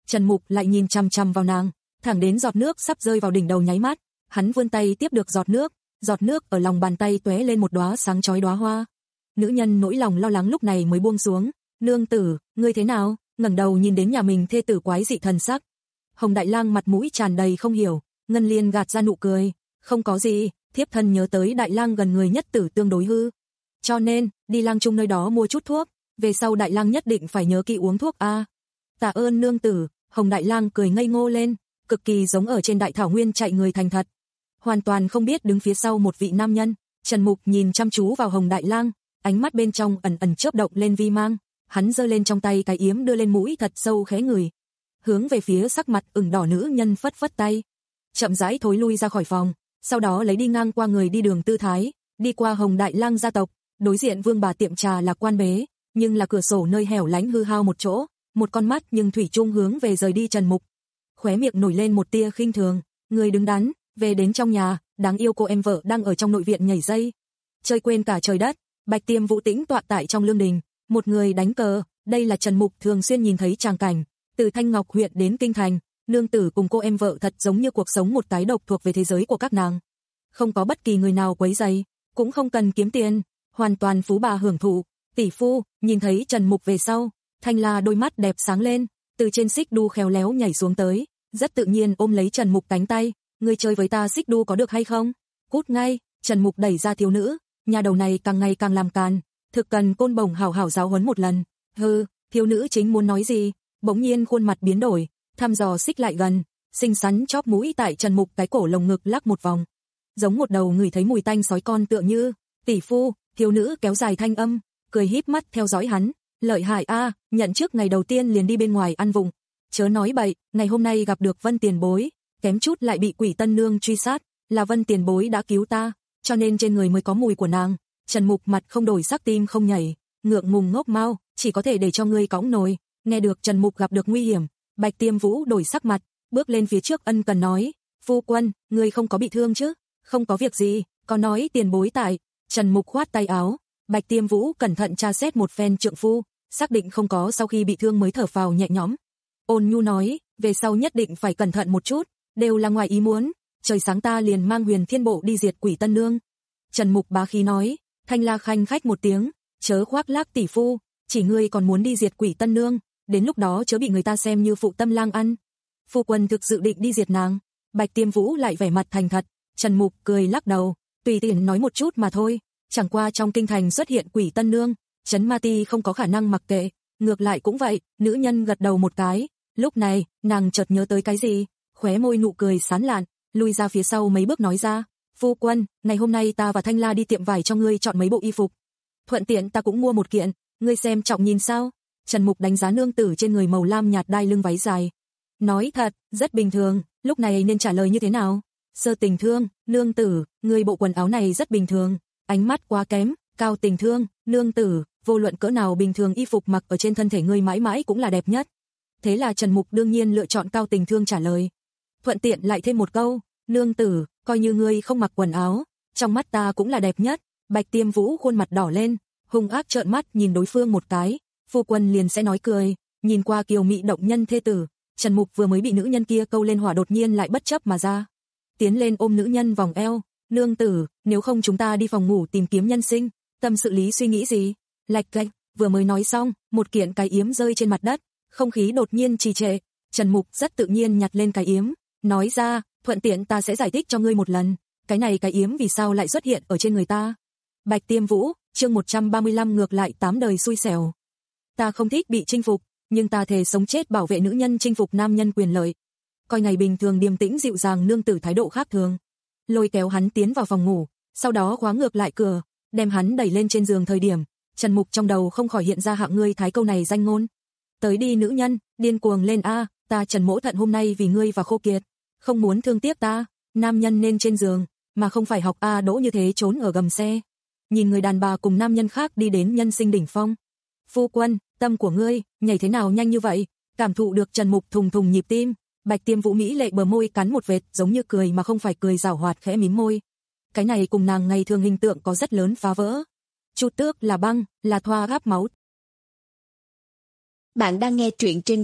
[SPEAKER 2] Trần Mục lại nhìn chằm chằm vào nàng, thẳng đến giọt nước sắp rơi vào đỉnh đầu nháy mắt, hắn vươn tay tiếp được giọt nước, giọt nước ở lòng bàn tay tóe lên một đóa sáng chói đóa hoa. Nữ nhân nỗi lòng lo lắng lúc này mới buông xuống. Nương tử, ngươi thế nào? Ngẩng đầu nhìn đến nhà mình thê tử quái dị thần sắc. Hồng Đại Lang mặt mũi tràn đầy không hiểu, Ngân Liên gạt ra nụ cười, không có gì, thiếp thân nhớ tới Đại Lang gần người nhất tử tương đối hư. Cho nên, đi lang trung nơi đó mua chút thuốc, về sau Đại Lang nhất định phải nhớ kỹ uống thuốc a. Tạ ơn nương tử, Hồng Đại Lang cười ngây ngô lên, cực kỳ giống ở trên đại thảo nguyên chạy người thành thật. Hoàn toàn không biết đứng phía sau một vị nam nhân. Trần Mục nhìn chăm chú vào Hồng Đại Lang, ánh mắt bên trong ẩn ẩn chớp động lên vi mang, hắn giơ lên trong tay cái yếm đưa lên mũi thật sâu khẽ ngửi, hướng về phía sắc mặt ửng đỏ nữ nhân phất phất tay, chậm rãi thối lui ra khỏi phòng, sau đó lấy đi ngang qua người đi đường tư thái, đi qua Hồng Đại Lang gia tộc, đối diện Vương bà tiệm trà là quan bế, nhưng là cửa sổ nơi hẻo lánh hư hao một chỗ, một con mắt nhưng thủy chung hướng về rời đi Trần Mục. Khóe miệng nổi lên một tia khinh thường, người đứng đắn, về đến trong nhà, đáng yêu cô em vợ đang ở trong nội viện nhảy dây, chơi quên cả trời đất. Bạch Tiêm Vũ tĩnh tọa tại trong lương đình, một người đánh cờ, đây là Trần Mục thường xuyên nhìn thấy tràng cảnh, từ Thanh Ngọc huyện đến Kinh Thành, nương tử cùng cô em vợ thật giống như cuộc sống một cái độc thuộc về thế giới của các nàng. Không có bất kỳ người nào quấy rầy, cũng không cần kiếm tiền, hoàn toàn phú bà hưởng thụ. Tỷ phu, nhìn thấy Trần Mục về sau, Thanh La đôi mắt đẹp sáng lên, từ trên xích đu khéo léo nhảy xuống tới, rất tự nhiên ôm lấy Trần Mục cánh tay, ngươi chơi với ta xích đu có được hay không? Cút ngay. Trần Mục đẩy ra thiếu nữ, nhà đầu này càng ngày càng làm càn, thực cần Côn Bổng hảo hảo giáo huấn một lần. Hừ, thiếu nữ chính muốn nói gì, bỗng nhiên khuôn mặt biến đổi, thăm dò xích lại gần, xinh xắn chóp mũi tại Trần Mục cái cổ lồng ngực lắc một vòng, giống một đầu ngửi thấy mùi tanh sói con tựa như. Tỷ phu, thiếu nữ kéo dài thanh âm, cười híp mắt theo dõi hắn, lợi hại a, nhận trước ngày đầu tiên liền đi bên ngoài ăn vùng. Chớ nói bậy, ngày hôm nay gặp được Vân Tiền Bối, kém chút lại bị Quỷ Tân Nương truy sát, là Vân Tiền Bối đã cứu ta, cho nên trên người mới có mùi của nàng. Trần Mục mặt không đổi sắc tim không nhảy, ngượng ngùng ngốc mau, chỉ có thể để cho ngươi cõng nồi. Nghe được Trần Mục gặp được nguy hiểm, Bạch Tiêm Vũ đổi sắc mặt, bước lên phía trước ân cần nói, phu quân, ngươi không có bị thương chứ? Không có việc gì, có nói tiền bối tại. Trần Mục khoát tay áo, Bạch Tiêm Vũ cẩn thận tra xét một phen trượng phu, xác định không có, sau khi bị thương mới thở phào nhẹ nhõm. Ôn nhu nói, về sau nhất định phải cẩn thận một chút, đều là ngoài ý muốn, trời sáng ta liền mang Huyền Thiên Bộ đi diệt Quỷ Tân Nương. Trần Mục bá khí nói, Thanh La khanh khách một tiếng, chớ khoác lác tỷ phu, chỉ ngươi còn muốn đi diệt Quỷ Tân Nương, đến lúc đó chớ bị người ta xem như phụ tâm lang ăn. Phu quân thực dự định đi diệt nàng? Bạch Tiêm Vũ lại vẻ mặt thành thật. Trần Mục cười lắc đầu, tùy tiện nói một chút mà thôi, chẳng qua trong kinh thành xuất hiện Quỷ Tân Nương, Trấn Ma Ti không có khả năng mặc kệ, ngược lại cũng vậy. Nữ nhân gật đầu một cái, lúc này, nàng chợt nhớ tới cái gì, khóe môi nụ cười sán lạn, lui ra phía sau mấy bước nói ra, phu quân, ngày hôm nay ta và Thanh La đi tiệm vải cho ngươi chọn mấy bộ y phục, thuận tiện ta cũng mua một kiện, ngươi xem trọng nhìn sao? Trần Mục đánh giá nương tử trên người màu lam nhạt đai lưng váy dài, nói thật, rất bình thường, lúc này nên trả lời như thế nào? Sơ Tình Thương, nương tử, ngươi bộ quần áo này rất bình thường, ánh mắt quá kém. Cao Tình Thương, nương tử, vô luận cỡ nào bình thường y phục mặc ở trên thân thể ngươi mãi mãi cũng là đẹp nhất. Thế là Trần Mục đương nhiên lựa chọn Cao Tình Thương trả lời. Thuận tiện lại thêm một câu, nương tử, coi như ngươi không mặc quần áo, trong mắt ta cũng là đẹp nhất. Bạch Tiêm Vũ khuôn mặt đỏ lên, hung ác trợn mắt nhìn đối phương một cái, phu quân liền sẽ nói cười, nhìn qua kiều mị động nhân thê tử, Trần Mục vừa mới bị nữ nhân kia câu lên hỏa đột nhiên lại bất chấp mà ra, tiến lên ôm nữ nhân vòng eo, nương tử, nếu không chúng ta đi phòng ngủ tìm kiếm nhân sinh, tâm sự lý suy nghĩ gì? Lạch cạch, vừa mới nói xong, một kiện cái yếm rơi trên mặt đất, không khí đột nhiên trì trệ, Trần Mục rất tự nhiên nhặt lên cái yếm, nói ra, thuận tiện ta sẽ giải thích cho ngươi một lần, cái này cái yếm vì sao lại xuất hiện ở trên người ta. Bạch Tiêm Vũ, chương một trăm ba mươi lăm ngược lại tám đời xui xẻo. Ta không thích bị chinh phục, nhưng ta thề sống chết bảo vệ nữ nhân chinh phục nam nhân quyền lợi. Coi ngày bình thường điềm tĩnh dịu dàng nương tử thái độ khác thường. Lôi kéo hắn tiến vào phòng ngủ, sau đó khóa ngược lại cửa, đem hắn đẩy lên trên giường thời điểm, Trần Mục trong đầu không khỏi hiện ra hạng ngươi thái câu này danh ngôn. Tới đi nữ nhân, điên cuồng lên a, ta Trần Mỗ Thận hôm nay vì ngươi và khô kiệt, không muốn thương tiếc ta, nam nhân nên trên giường, mà không phải học a đỗ như thế trốn ở gầm xe. Nhìn người đàn bà cùng nam nhân khác đi đến nhân sinh đỉnh phong. Phu quân, tâm của ngươi, nhảy thế nào nhanh như vậy? Cảm thụ được Trần Mục thùng thùng nhịp tim, Bạch Tiêm Vũ mỹ lệ bờ môi cắn một vệt, giống như cười mà không phải cười, giảo hoạt khẽ mím môi. Cái này cùng nàng ngày thường hình tượng có rất lớn phá vỡ. Chu Tước là băng, là thoa gáp máu.
[SPEAKER 3] Bạn đang nghe truyện trên web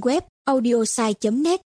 [SPEAKER 3] audiosai chấm net.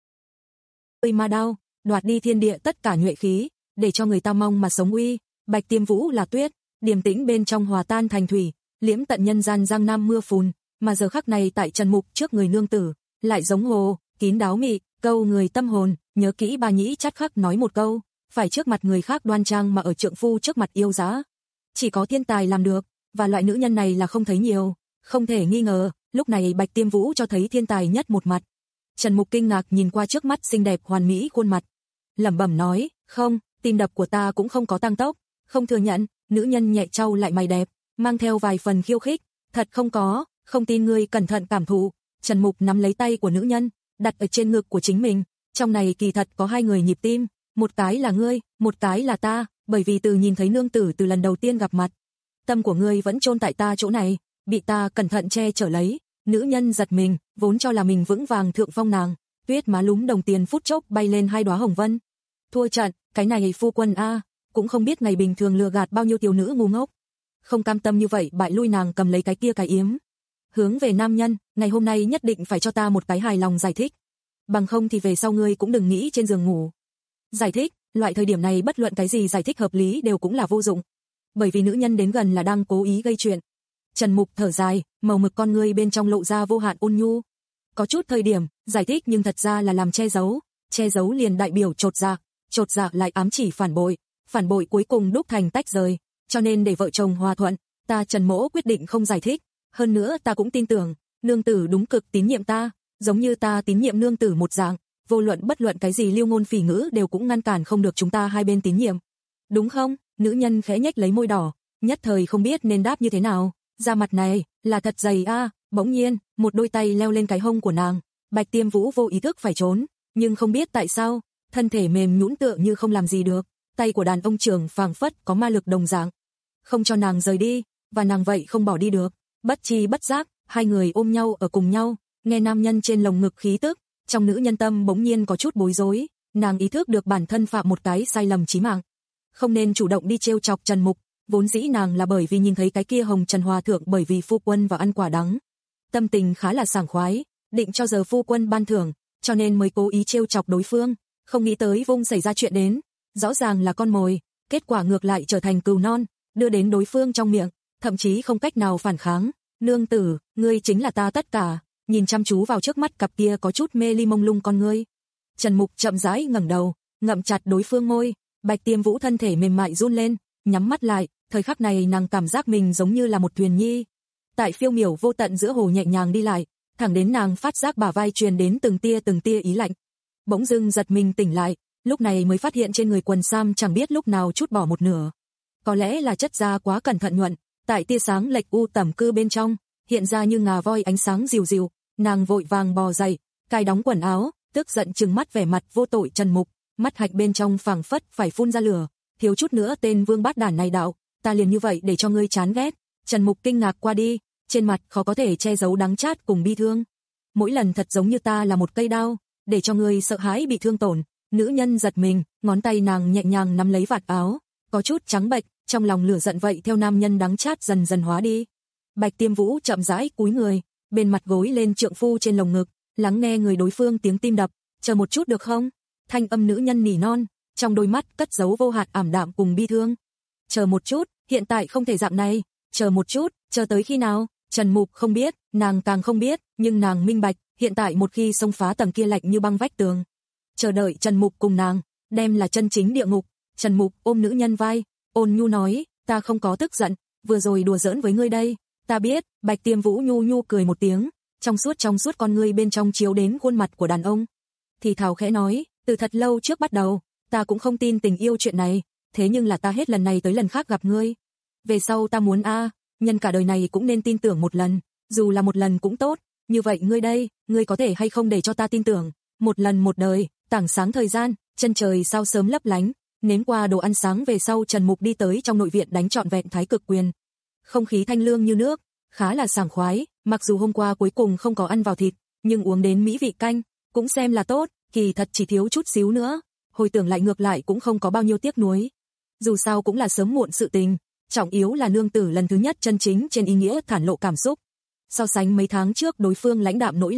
[SPEAKER 2] Ơi ma đao, đoạt đi thiên địa tất cả nhuệ khí, để cho người ta mong mà sống uy. Bạch Tiêm Vũ là tuyết, điềm tĩnh bên trong hòa tan thành thủy, liễm tận nhân gian giang nam mưa phùn, mà giờ khắc này tại Trần Mục trước người nương tử, lại giống hồ, kín đáo mị, câu người tâm hồn. Nhớ kỹ bà nhĩ chát khắc nói một câu, phải trước mặt người khác đoan trang mà ở trượng phu trước mặt yêu giá. Chỉ có thiên tài làm được, và loại nữ nhân này là không thấy nhiều. Không thể nghi ngờ, lúc này Bạch Tiêm Vũ cho thấy thiên tài nhất một mặt. Trần Mục kinh ngạc nhìn qua trước mắt xinh đẹp hoàn mỹ khuôn mặt, lẩm bẩm nói, không, tim đập của ta cũng không có tăng tốc, không thừa nhận. Nữ nhân nhẹ trao lại mày đẹp, mang theo vài phần khiêu khích, thật không có, không tin ngươi cẩn thận cảm thụ. Trần Mục nắm lấy tay của nữ nhân, đặt ở trên ngực của chính mình, trong này kỳ thật có hai người nhịp tim, một cái là ngươi, một cái là ta, bởi vì từ nhìn thấy nương tử từ lần đầu tiên gặp mặt, tâm của ngươi vẫn chôn tại ta chỗ này, bị ta cẩn thận che chở lấy. Nữ nhân giật mình, vốn cho là mình vững vàng thượng phong nàng, tuyết má lúm đồng tiền phút chốc bay lên hai đóa hồng vân. Thua trận, cái này phu quân a, cũng không biết ngày bình thường lừa gạt bao nhiêu tiểu nữ ngu ngốc. Không cam tâm như vậy bại lui, nàng cầm lấy cái kia cái yếm, hướng về nam nhân, ngày hôm nay nhất định phải cho ta một cái hài lòng giải thích, bằng không thì về sau ngươi cũng đừng nghĩ trên giường ngủ. Giải thích, loại thời điểm này bất luận cái gì giải thích hợp lý đều cũng là vô dụng, bởi vì nữ nhân đến gần là đang cố ý gây chuyện. Trần Mục thở dài, màu mực con ngươi bên trong lộ ra vô hạn ôn nhu. Có chút thời điểm, giải thích nhưng thật ra là làm che giấu, che giấu liền đại biểu chột dạ, chột dạ lại ám chỉ phản bội, phản bội cuối cùng đúc thành tách rời, cho nên để vợ chồng hòa thuận, ta Trần Mỗ quyết định không giải thích, hơn nữa ta cũng tin tưởng, nương tử đúng cực tín nhiệm ta, giống như ta tín nhiệm nương tử một dạng, vô luận bất luận cái gì lưu ngôn phỉ ngữ đều cũng ngăn cản không được chúng ta hai bên tín nhiệm. Đúng không? Nữ nhân khẽ nhếch lấy môi đỏ, nhất thời không biết nên đáp như thế nào. Da mặt này là thật dày a. À. Bỗng nhiên, một đôi tay leo lên cái hông của nàng, Bạch Tiêm Vũ vô ý thức phải trốn, nhưng không biết tại sao, thân thể mềm nhũn tựa như không làm gì được, tay của đàn ông trưởng phảng phất có ma lực đồng dạng, không cho nàng rời đi, và nàng vậy không bỏ đi được. Bất chi bất giác, hai người ôm nhau ở cùng nhau, nghe nam nhân trên lồng ngực khí tức, trong nữ nhân tâm bỗng nhiên có chút bối rối, nàng ý thức được bản thân phạm một cái sai lầm chí mạng, không nên chủ động đi trêu chọc Trần Mục. Vốn dĩ nàng là bởi vì nhìn thấy cái kia hồng trần hòa thượng bởi vì phu quân và ăn quả đắng, tâm tình khá là sảng khoái, định cho giờ phu quân ban thưởng, cho nên mới cố ý trêu chọc đối phương, không nghĩ tới vung xảy ra chuyện đến, rõ ràng là con mồi, kết quả ngược lại trở thành cừu non, đưa đến đối phương trong miệng, thậm chí không cách nào phản kháng. Nương tử, ngươi chính là ta tất cả. Nhìn chăm chú vào trước mắt cặp kia có chút mê ly mông lung con ngươi, Trần Mục chậm rãi ngẩng đầu, ngậm chặt đối phương môi. Bạch Tiêm Vũ thân thể mềm mại run lên, nhắm mắt lại, thời khắc này nàng cảm giác mình giống như là một thuyền nhi, tại phiêu miểu vô tận giữa hồ nhẹ nhàng đi lại, thẳng đến nàng phát giác bả vai truyền đến từng tia từng tia ý lạnh. Bỗng dưng giật mình tỉnh lại, lúc này mới phát hiện trên người quần sam chẳng biết lúc nào chút bỏ một nửa. Có lẽ là chất da quá cẩn thận nhuận, tại tia sáng lệch u tẩm cư bên trong, hiện ra như ngà voi ánh sáng dịu dịu, nàng vội vàng bò dậy, cài đóng quần áo, tức giận trừng mắt vẻ mặt vô tội Trần Mục, mắt hạch bên trong phảng phất phải phun ra lửa, thiếu chút nữa tên vương bát đản này đạo, ta liền như vậy để cho ngươi chán ghét. Trần Mục kinh ngạc qua đi, trên mặt khó có thể che giấu đắng chát cùng bi thương. Mỗi lần thật giống như ta là một cây đao, để cho ngươi sợ hãi bị thương tổn. Nữ nhân giật mình, ngón tay nàng nhẹ nhàng nắm lấy vạt áo, có chút trắng bệch, trong lòng lửa giận vậy theo nam nhân đắng chát dần dần hóa đi. Bạch Tiêm Vũ chậm rãi cúi người, bên mặt gối lên trượng phu trên lồng ngực, lắng nghe người đối phương tiếng tim đập, chờ một chút được không? Thanh âm nữ nhân nỉ non, trong đôi mắt cất giấu vô hạn ảm đạm cùng bi thương. Chờ một chút, hiện tại không thể dạng này, chờ một chút, chờ tới khi nào? Trần Mục không biết, nàng càng không biết, nhưng nàng minh bạch, hiện tại một khi xông phá tầng kia lạnh như băng vách tường, chờ đợi Trần Mục cùng nàng, đem là chân chính địa ngục. Trần Mục ôm nữ nhân vai, ôn nhu nói, ta không có tức giận, vừa rồi đùa giỡn với ngươi đây, ta biết. Bạch Tiêm Vũ nhu nhu cười một tiếng, trong suốt trong suốt con ngươi bên trong chiếu đến khuôn mặt của đàn ông, thì thào khẽ nói, từ thật lâu trước bắt đầu, ta cũng không tin tình yêu chuyện này, thế nhưng là ta hết lần này tới lần khác gặp ngươi, về sau ta muốn a, à, nhân cả đời này cũng nên tin tưởng một lần, dù là một lần cũng tốt, như vậy ngươi đây, ngươi có thể hay không để cho ta tin tưởng, một lần một đời. Tảng sáng thời gian, chân trời sao sớm lấp lánh, nếm qua đồ ăn sáng về sau Trần Mục đi tới trong nội viện đánh trọn vẹn thái cực quyền. Không khí thanh lương như nước, khá là sảng khoái, mặc dù hôm qua cuối cùng không có ăn vào thịt, nhưng uống đến mỹ vị canh, cũng xem là tốt, kỳ thật chỉ thiếu chút xíu nữa, hồi tưởng lại ngược lại cũng không có bao nhiêu tiếc nuối. Dù sao cũng là sớm muộn sự tình, trọng yếu là nương tử lần thứ nhất chân chính trên ý nghĩa thản lộ cảm xúc. So sánh mấy tháng trước đối phương lãnh đạm nỗi lòng,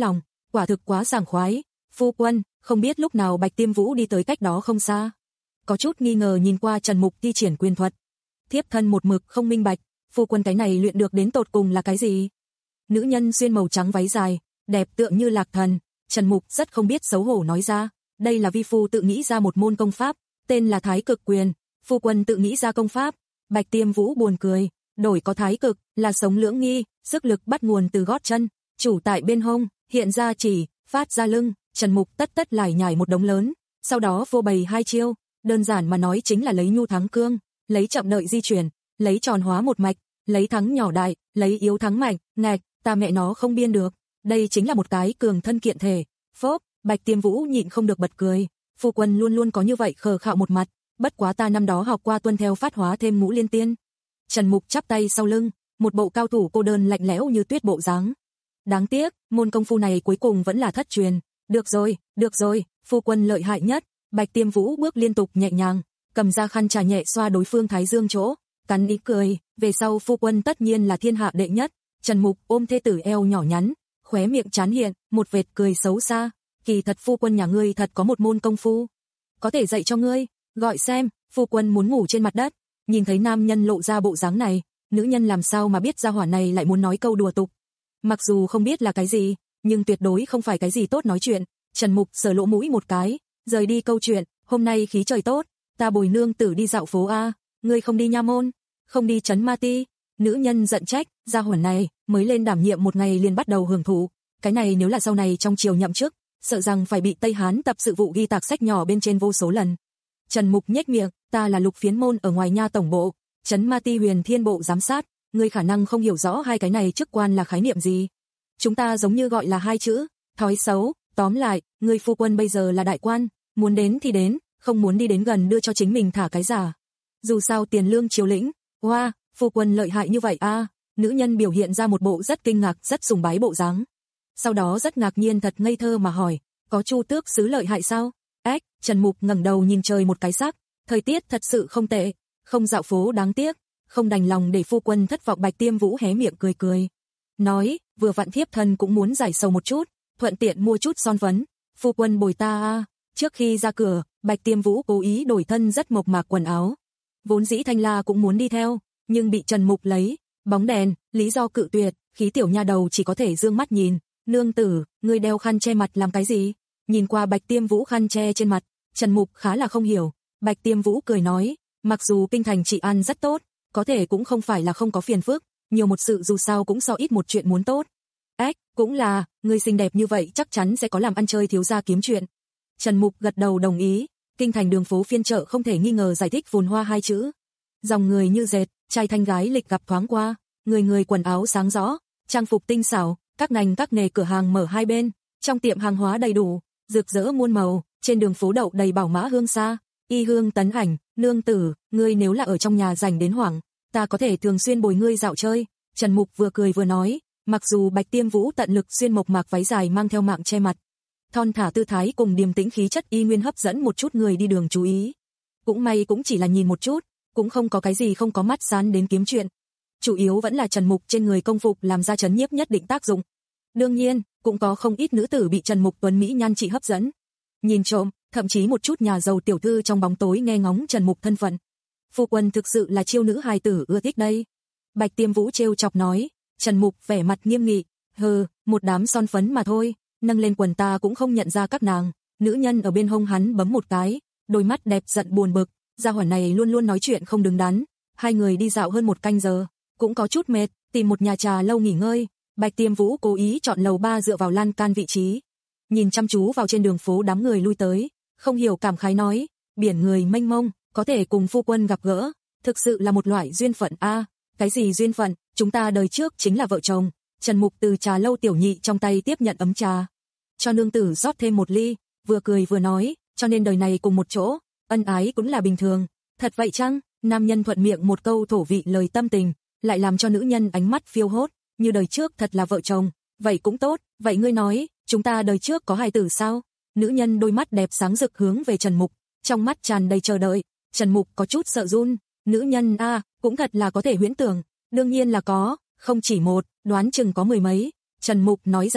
[SPEAKER 2] quả thực quá sảng khoái. Phu quân, không biết lúc nào Bạch Tiêm Vũ đi tới cách đó không xa. Có chút nghi ngờ nhìn qua Trần Mục thi triển quyền thuật. Thiếp thân một mực không minh bạch, phu quân cái này luyện được đến tột cùng là cái gì? Nữ nhân xuyên màu trắng váy dài, đẹp tựa như lạc thần. Trần Mục rất không biết xấu hổ nói ra, đây là vi phu tự nghĩ ra một môn công pháp, tên là Thái Cực Quyền. Phu quân tự nghĩ ra công pháp. Bạch Tiêm Vũ buồn cười, đổi có thái cực, là sống lưỡng nghi, sức lực bắt nguồn từ gót chân, chủ tại bên hông, hiện ra chỉ, phát ra lưng. Trần Mục tất tất lải nhải một đống lớn, sau đó vô bày hai chiêu, đơn giản mà nói chính là lấy nhu thắng cương, lấy chậm đợi di chuyển, lấy tròn hóa một mạch, lấy thắng nhỏ đại, lấy yếu thắng mạnh, ngạch, ta mẹ nó không biên được, đây chính là một cái cường thân kiện thể. Phốp, Bạch Tiêm Vũ nhịn không được bật cười, phu quân luôn luôn có như vậy khờ khạo một mặt, bất quá ta năm đó học qua tuân theo phát hóa thêm ngũ liên tiên. Trần Mục chắp tay sau lưng, một bộ cao thủ cô đơn lạnh lẽo như tuyết bộ dáng. Đáng tiếc, môn công phu này cuối cùng vẫn là thất truyền. Được rồi, được rồi, phu quân lợi hại nhất. Bạch Tiêm Vũ bước liên tục nhẹ nhàng, cầm ra khăn trà nhẹ xoa đối phương thái dương chỗ, cắn ý cười, về sau phu quân tất nhiên là thiên hạ đệ nhất. Trần Mục ôm thê tử eo nhỏ nhắn, khóe miệng chán hiện, một vệt cười xấu xa, kỳ thật phu quân nhà ngươi thật có một môn công phu, có thể dạy cho ngươi, gọi xem. Phu quân muốn ngủ trên mặt đất. Nhìn thấy nam nhân lộ ra bộ dáng này, nữ nhân làm sao mà biết ra hỏa này lại muốn nói câu đùa tục. Mặc dù không biết là cái gì, nhưng tuyệt đối không phải cái gì tốt nói chuyện. Trần Mục sờ lỗ mũi một cái, rời đi câu chuyện, hôm nay khí trời tốt, ta bồi nương tử đi dạo phố a, ngươi không đi nha môn, không đi trấn ma ti. Nữ nhân giận trách, gia hỏa này mới lên đảm nhiệm một ngày liền bắt đầu hưởng thụ, cái này nếu là sau này trong triều nhậm chức, sợ rằng phải bị Tây Hán tập sự vụ ghi tạc sách nhỏ bên trên vô số lần. Trần Mục nhếch miệng, ta là Lục Phiến môn ở ngoài nha tổng bộ, trấn ma ti Huyền Thiên bộ giám sát, ngươi khả năng không hiểu rõ hai cái này chức quan là khái niệm gì. Chúng ta giống như gọi là hai chữ, thói xấu. Tóm lại, ngươi phu quân bây giờ là đại quan, muốn đến thì đến, không muốn đi đến gần đưa cho chính mình thả cái giả. Dù sao tiền lương chiếu lĩnh. Hoa, wow, phu quân lợi hại như vậy a. À. Nữ nhân biểu hiện ra một bộ rất kinh ngạc, rất sùng bái bộ dáng. Sau đó rất ngạc nhiên thật ngây thơ mà hỏi, có Chu tước sứ lợi hại sao? Ếch, Trần Mục ngẩng đầu nhìn trời một cái sắc, thời tiết thật sự không tệ, không dạo phố đáng tiếc, không đành lòng để phu quân thất vọng. Bạch Tiêm Vũ hé miệng cười cười, nói, vừa vặn thiếp thân cũng muốn giải sầu một chút, thuận tiện mua chút son phấn, phu quân bồi ta a. Trước khi ra cửa, Bạch Tiêm Vũ cố ý đổi thân rất mộc mạc quần áo. Vốn dĩ Thanh La cũng muốn đi theo, nhưng bị Trần Mục lấy bóng đèn, lý do cự tuyệt, khí tiểu nha đầu chỉ có thể dương mắt nhìn. Nương tử, ngươi đeo khăn che mặt làm cái gì? Nhìn qua Bạch Tiêm Vũ khăn che trên mặt, Trần Mục khá là không hiểu. Bạch Tiêm Vũ cười nói, mặc dù kinh thành trị an rất tốt, có thể cũng không phải là không có phiền phức, nhiều một sự dù sao cũng so ít một chuyện muốn tốt. Ếch, cũng là, người xinh đẹp như vậy chắc chắn sẽ có làm ăn chơi thiếu gia kiếm chuyện. Trần Mục gật đầu đồng ý, kinh thành đường phố phiên chợ không thể nghi ngờ giải thích phồn hoa hai chữ. Dòng người như dệt, trai thanh gái lịch gặp thoáng qua, người người quần áo sáng rõ, trang phục tinh xảo, các ngành các nghề cửa hàng mở hai bên, trong tiệm hàng hóa đầy đủ, rực rỡ muôn màu, trên đường phố đậu đầy bảo mã hương xa, y hương tấn ảnh. Nương tử, ngươi nếu là ở trong nhà rảnh đến hoảng, ta có thể thường xuyên bồi ngươi dạo chơi. Trần Mục vừa cười vừa nói, mặc dù Bạch Tiêm Vũ tận lực xuyên mộc mạc váy dài mang theo mạng che mặt, thon thả tư thái cùng điềm tĩnh khí chất y nguyên hấp dẫn một chút người đi đường chú ý. Cũng may cũng chỉ là nhìn một chút, cũng không có cái gì không có mắt dán đến kiếm chuyện. Chủ yếu vẫn là Trần Mục trên người công phục làm ra chấn nhiếp nhất định tác dụng. Đương nhiên, cũng có không ít nữ tử bị Trần Mục tuấn mỹ nhan trị hấp dẫn. Nhìn trộm, thậm chí một chút nhà giàu tiểu thư trong bóng tối nghe ngóng Trần Mục thân phận. Phu quân thực sự là chiêu nữ hài tử ưa thích đây. Bạch Tiêm Vũ trêu chọc nói. Trần Mục vẻ mặt nghiêm nghị, hừ, một đám son phấn mà thôi, nâng lên quần ta cũng không nhận ra các nàng. Nữ nhân ở bên hông hắn bấm một cái, đôi mắt đẹp giận buồn bực, gia hỏa này luôn luôn nói chuyện không đứng đắn. Hai người đi dạo hơn một canh giờ, cũng có chút mệt, tìm một nhà trà lâu nghỉ ngơi. Bạch Tiêm Vũ cố ý chọn lầu ba dựa vào lan can vị trí, nhìn chăm chú vào trên đường phố đám người lui tới, không hiểu cảm khái nói, biển người mênh mông, có thể cùng phu quân gặp gỡ, thực sự là một loại duyên phận a. À, cái gì duyên phận, chúng ta đời trước chính là vợ chồng. Trần Mục từ trà lâu tiểu nhị trong tay tiếp nhận ấm trà, cho nương tử rót thêm một ly, vừa cười vừa nói, cho nên đời này cùng một chỗ, ân ái cũng là bình thường. Thật vậy chăng? Nam nhân thuận miệng một câu thổ vị lời tâm tình, lại làm cho nữ nhân ánh mắt phiêu hốt, như đời trước thật là vợ chồng, vậy cũng tốt, vậy ngươi nói, chúng ta đời trước có hài tử sao? Nữ nhân đôi mắt đẹp sáng rực hướng về Trần Mục, trong mắt tràn đầy chờ đợi. Trần Mục có chút sợ run, nữ nhân a, à, cũng thật là có thể huyễn tưởng, đương nhiên là có, không chỉ một, đoán chừng có mười mấy. Trần Mục nói ra,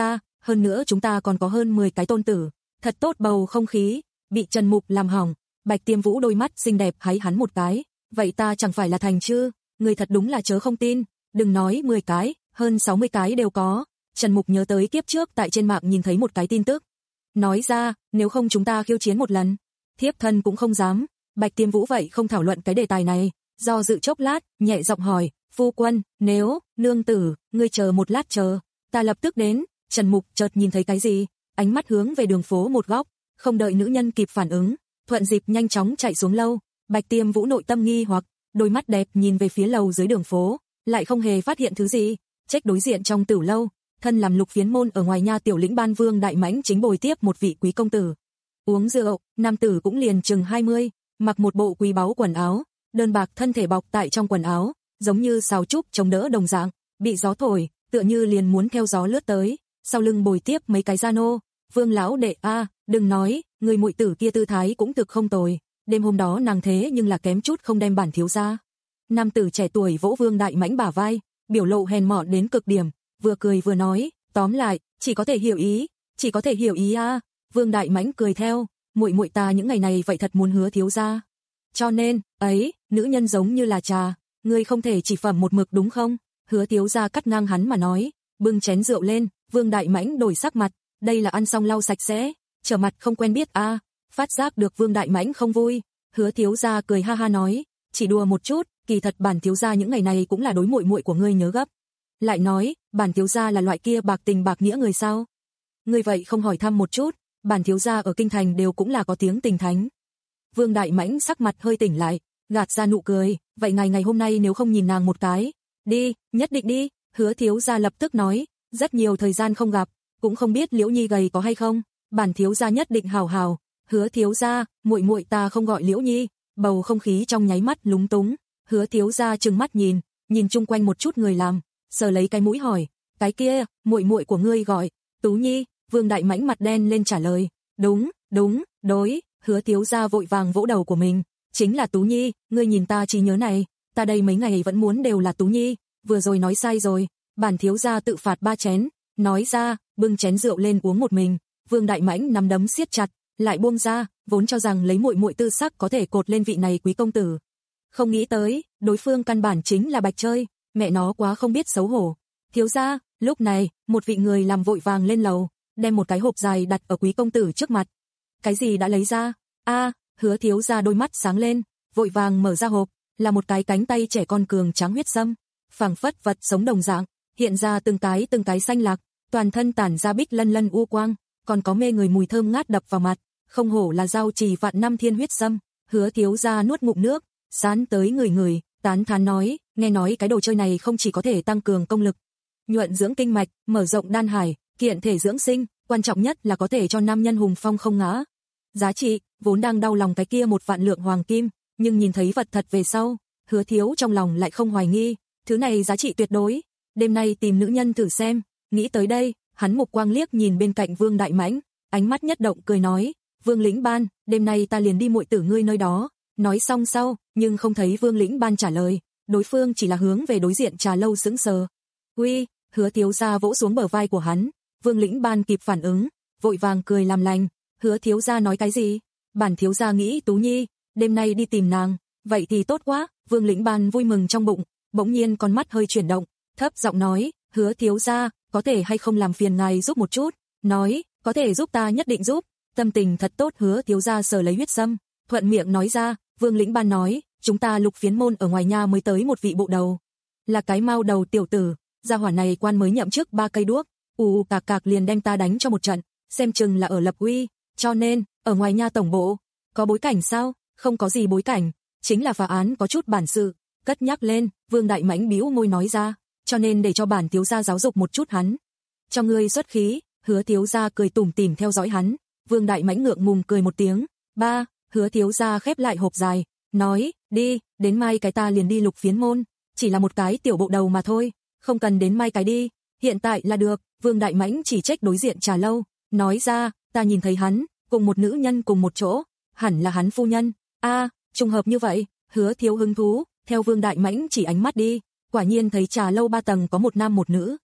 [SPEAKER 2] hơn nữa chúng ta còn có hơn mười cái tôn tử, thật tốt bầu không khí, bị Trần Mục làm hỏng. Bạch Tiêm Vũ đôi mắt xinh đẹp háy hắn một cái, vậy ta chẳng phải là thành chứ, người thật đúng là chớ không tin, đừng nói mười cái, hơn sáu mươi cái đều có. Trần Mục nhớ tới kiếp trước tại trên mạng nhìn thấy một cái tin tức, nói ra, nếu không chúng ta khiêu chiến một lần. Thiếp thân cũng không dám. Bạch Tiêm Vũ vậy không thảo luận cái đề tài này, do dự chốc lát, nhẹ giọng hỏi, phu quân, nếu, nương tử, ngươi chờ một lát chờ, ta lập tức đến. Trần Mục chợt nhìn thấy cái gì, ánh mắt hướng về đường phố một góc, không đợi nữ nhân kịp phản ứng, thuận dịp nhanh chóng chạy xuống lâu. Bạch Tiêm Vũ nội tâm nghi hoặc, đôi mắt đẹp nhìn về phía lầu dưới đường phố, lại không hề phát hiện thứ gì. Trách đối diện trong tử lâu, thân làm Lục Phiến môn ở ngoài nha tiểu lĩnh ban Vương Đại Mãnh chính bồi tiếp một vị quý công tử. Uống rượu, nam tử cũng liền chừng hai mươi, mặc một bộ quý báu quần áo, đơn bạc thân thể bọc tại trong quần áo, giống như sào trúc chống đỡ đồng dạng, bị gió thổi, tựa như liền muốn theo gió lướt tới, sau lưng bồi tiếp mấy cái gia nô. Vương lão đệ a, à, đừng nói, người muội tử kia tư thái cũng thực không tồi, đêm hôm đó nàng thế nhưng là kém chút không đem bản thiếu gia. Nam tử trẻ tuổi vỗ Vương Đại Mãnh bả vai, biểu lộ hèn mọn đến cực điểm, vừa cười vừa nói, tóm lại, chỉ có thể hiểu ý, chỉ có thể hiểu ý a. À. Vương Đại Mãnh cười theo, muội muội ta những ngày này vậy thật muốn Hứa thiếu gia. Cho nên, ấy, nữ nhân giống như là trà, ngươi không thể chỉ phẩm một mực đúng không? Hứa thiếu gia cắt ngang hắn mà nói, bưng chén rượu lên. Vương Đại Mãnh đổi sắc mặt, đây là ăn xong lau sạch sẽ, trở mặt không quen biết a. À. Phát giác được Vương Đại Mãnh không vui, Hứa thiếu gia cười ha ha nói, chỉ đùa một chút, kỳ thật bản thiếu gia những ngày này cũng là đối muội muội của ngươi nhớ gấp. Lại nói, bản thiếu gia là loại kia bạc tình bạc nghĩa người sao? Ngươi vậy không hỏi thăm một chút, bản thiếu gia ở kinh thành đều cũng là có tiếng tình thánh. Vương Đại Mãnh sắc mặt hơi tỉnh lại, gạt ra nụ cười, vậy ngày ngày hôm nay nếu không nhìn nàng một cái, đi, nhất định đi. Hứa thiếu gia lập tức nói, rất nhiều thời gian không gặp, cũng không biết Liễu Nhi gầy có hay không, bản thiếu gia nhất định hào hào. Hứa thiếu gia, muội muội ta không gọi Liễu Nhi. Bầu không khí trong nháy mắt lúng túng, Hứa thiếu gia trừng mắt nhìn, nhìn chung quanh một chút người làm, sờ lấy cái mũi hỏi, cái kia, muội muội của ngươi gọi Tú Nhi. Vương Đại Mãnh mặt đen lên trả lời, đúng, đúng, đối. Hứa thiếu gia vội vàng vỗ đầu của mình, chính là Tú Nhi, ngươi nhìn ta trí nhớ này, ta đây mấy ngày vẫn muốn đều là Tú Nhi, vừa rồi nói sai rồi. Bản thiếu gia tự phạt ba chén, nói ra, bưng chén rượu lên uống một mình. Vương Đại Mãnh nắm đấm siết chặt, lại buông ra, vốn cho rằng lấy muội muội tư sắc có thể cột lên vị này quý công tử. Không nghĩ tới, đối phương căn bản chính là bạch chơi, mẹ nó quá không biết xấu hổ. Thiếu gia, lúc này, một vị người làm vội vàng lên lầu, đem một cái hộp dài đặt ở quý công tử trước mặt. Cái gì đã lấy ra? A, à, Hứa thiếu gia đôi mắt sáng lên, vội vàng mở ra hộp, là một cái cánh tay trẻ con cường tráng huyết sâm, phảng phất vật sống đồng dạng, hiện ra từng cái từng cái xanh lạc, toàn thân tản ra bích lân lân u quang, còn có mê người mùi thơm ngát đập vào mặt, không hổ là giao trì vạn năm thiên huyết sâm. Hứa thiếu gia nuốt ngụm nước, sán tới người người, tán thán nói, nghe nói cái đồ chơi này không chỉ có thể tăng cường công lực, nhuận dưỡng kinh mạch, mở rộng đan hải, kiện thể dưỡng sinh, quan trọng nhất là có thể cho nam nhân hùng phong không ngã. Giá trị, vốn đang đau lòng cái kia một vạn lượng hoàng kim, nhưng nhìn thấy vật thật về sau, Hứa thiếu trong lòng lại không hoài nghi, thứ này giá trị tuyệt đối, đêm nay tìm nữ nhân thử xem. Nghĩ tới đây, hắn mục quang liếc nhìn bên cạnh Vương Đại Mãnh, ánh mắt nhất động cười nói, Vương Lĩnh Ban, đêm nay ta liền đi muội tử ngươi nơi đó. Nói xong sau, nhưng không thấy Vương Lĩnh Ban trả lời, đối phương chỉ là hướng về đối diện trà lâu sững sờ. Uy, Hứa thiếu gia vỗ xuống bờ vai của hắn, Vương Lĩnh Ban kịp phản ứng, vội vàng cười làm lành, Hứa thiếu gia nói cái gì? Bản thiếu gia nghĩ Tú Nhi, đêm nay đi tìm nàng, vậy thì tốt quá. Vương Lĩnh Ban vui mừng trong bụng, bỗng nhiên con mắt hơi chuyển động, thấp giọng nói, Hứa thiếu gia, có thể hay không làm phiền ngài giúp một chút? Nói, có thể giúp ta nhất định giúp. Tâm tình thật tốt. Hứa thiếu gia sờ lấy huyết sâm, thuận miệng nói ra. Vương Lĩnh Ban nói, chúng ta Lục Phiến môn ở ngoài nha mới tới một vị bộ đầu, là cái mao đầu tiểu tử, gia hỏa này quan mới nhậm chức ba cây đuốc, ù ù cạc cạc liền đem ta đánh cho một trận, xem chừng là ở lập uy, cho nên ở ngoài nha tổng bộ có bối cảnh sao? Không có gì bối cảnh, chính là phá án có chút bản sự. Cất nhắc lên, Vương Đại Mãnh bĩu môi nói ra, cho nên để cho bản thiếu gia giáo dục một chút hắn. Cho ngươi xuất khí. Hứa thiếu gia cười tủm tỉm theo dõi hắn. Vương Đại Mãnh ngượng ngùng cười một tiếng. Ba, Hứa thiếu gia khép lại hộp dài, nói, đi, đến mai cái ta liền đi Lục Phiến môn, chỉ là một cái tiểu bộ đầu mà thôi, không cần đến mai cái đi, hiện tại là được. Vương Đại Mãnh chỉ trách đối diện trà lâu, nói ra, ta nhìn thấy hắn cùng một nữ nhân cùng một chỗ, hẳn là hắn phu nhân. A, à, trùng hợp như vậy. Hứa thiếu hứng thú, theo Vương Đại Mãnh chỉ ánh mắt đi, quả nhiên thấy trà lâu ba tầng có một nam một nữ.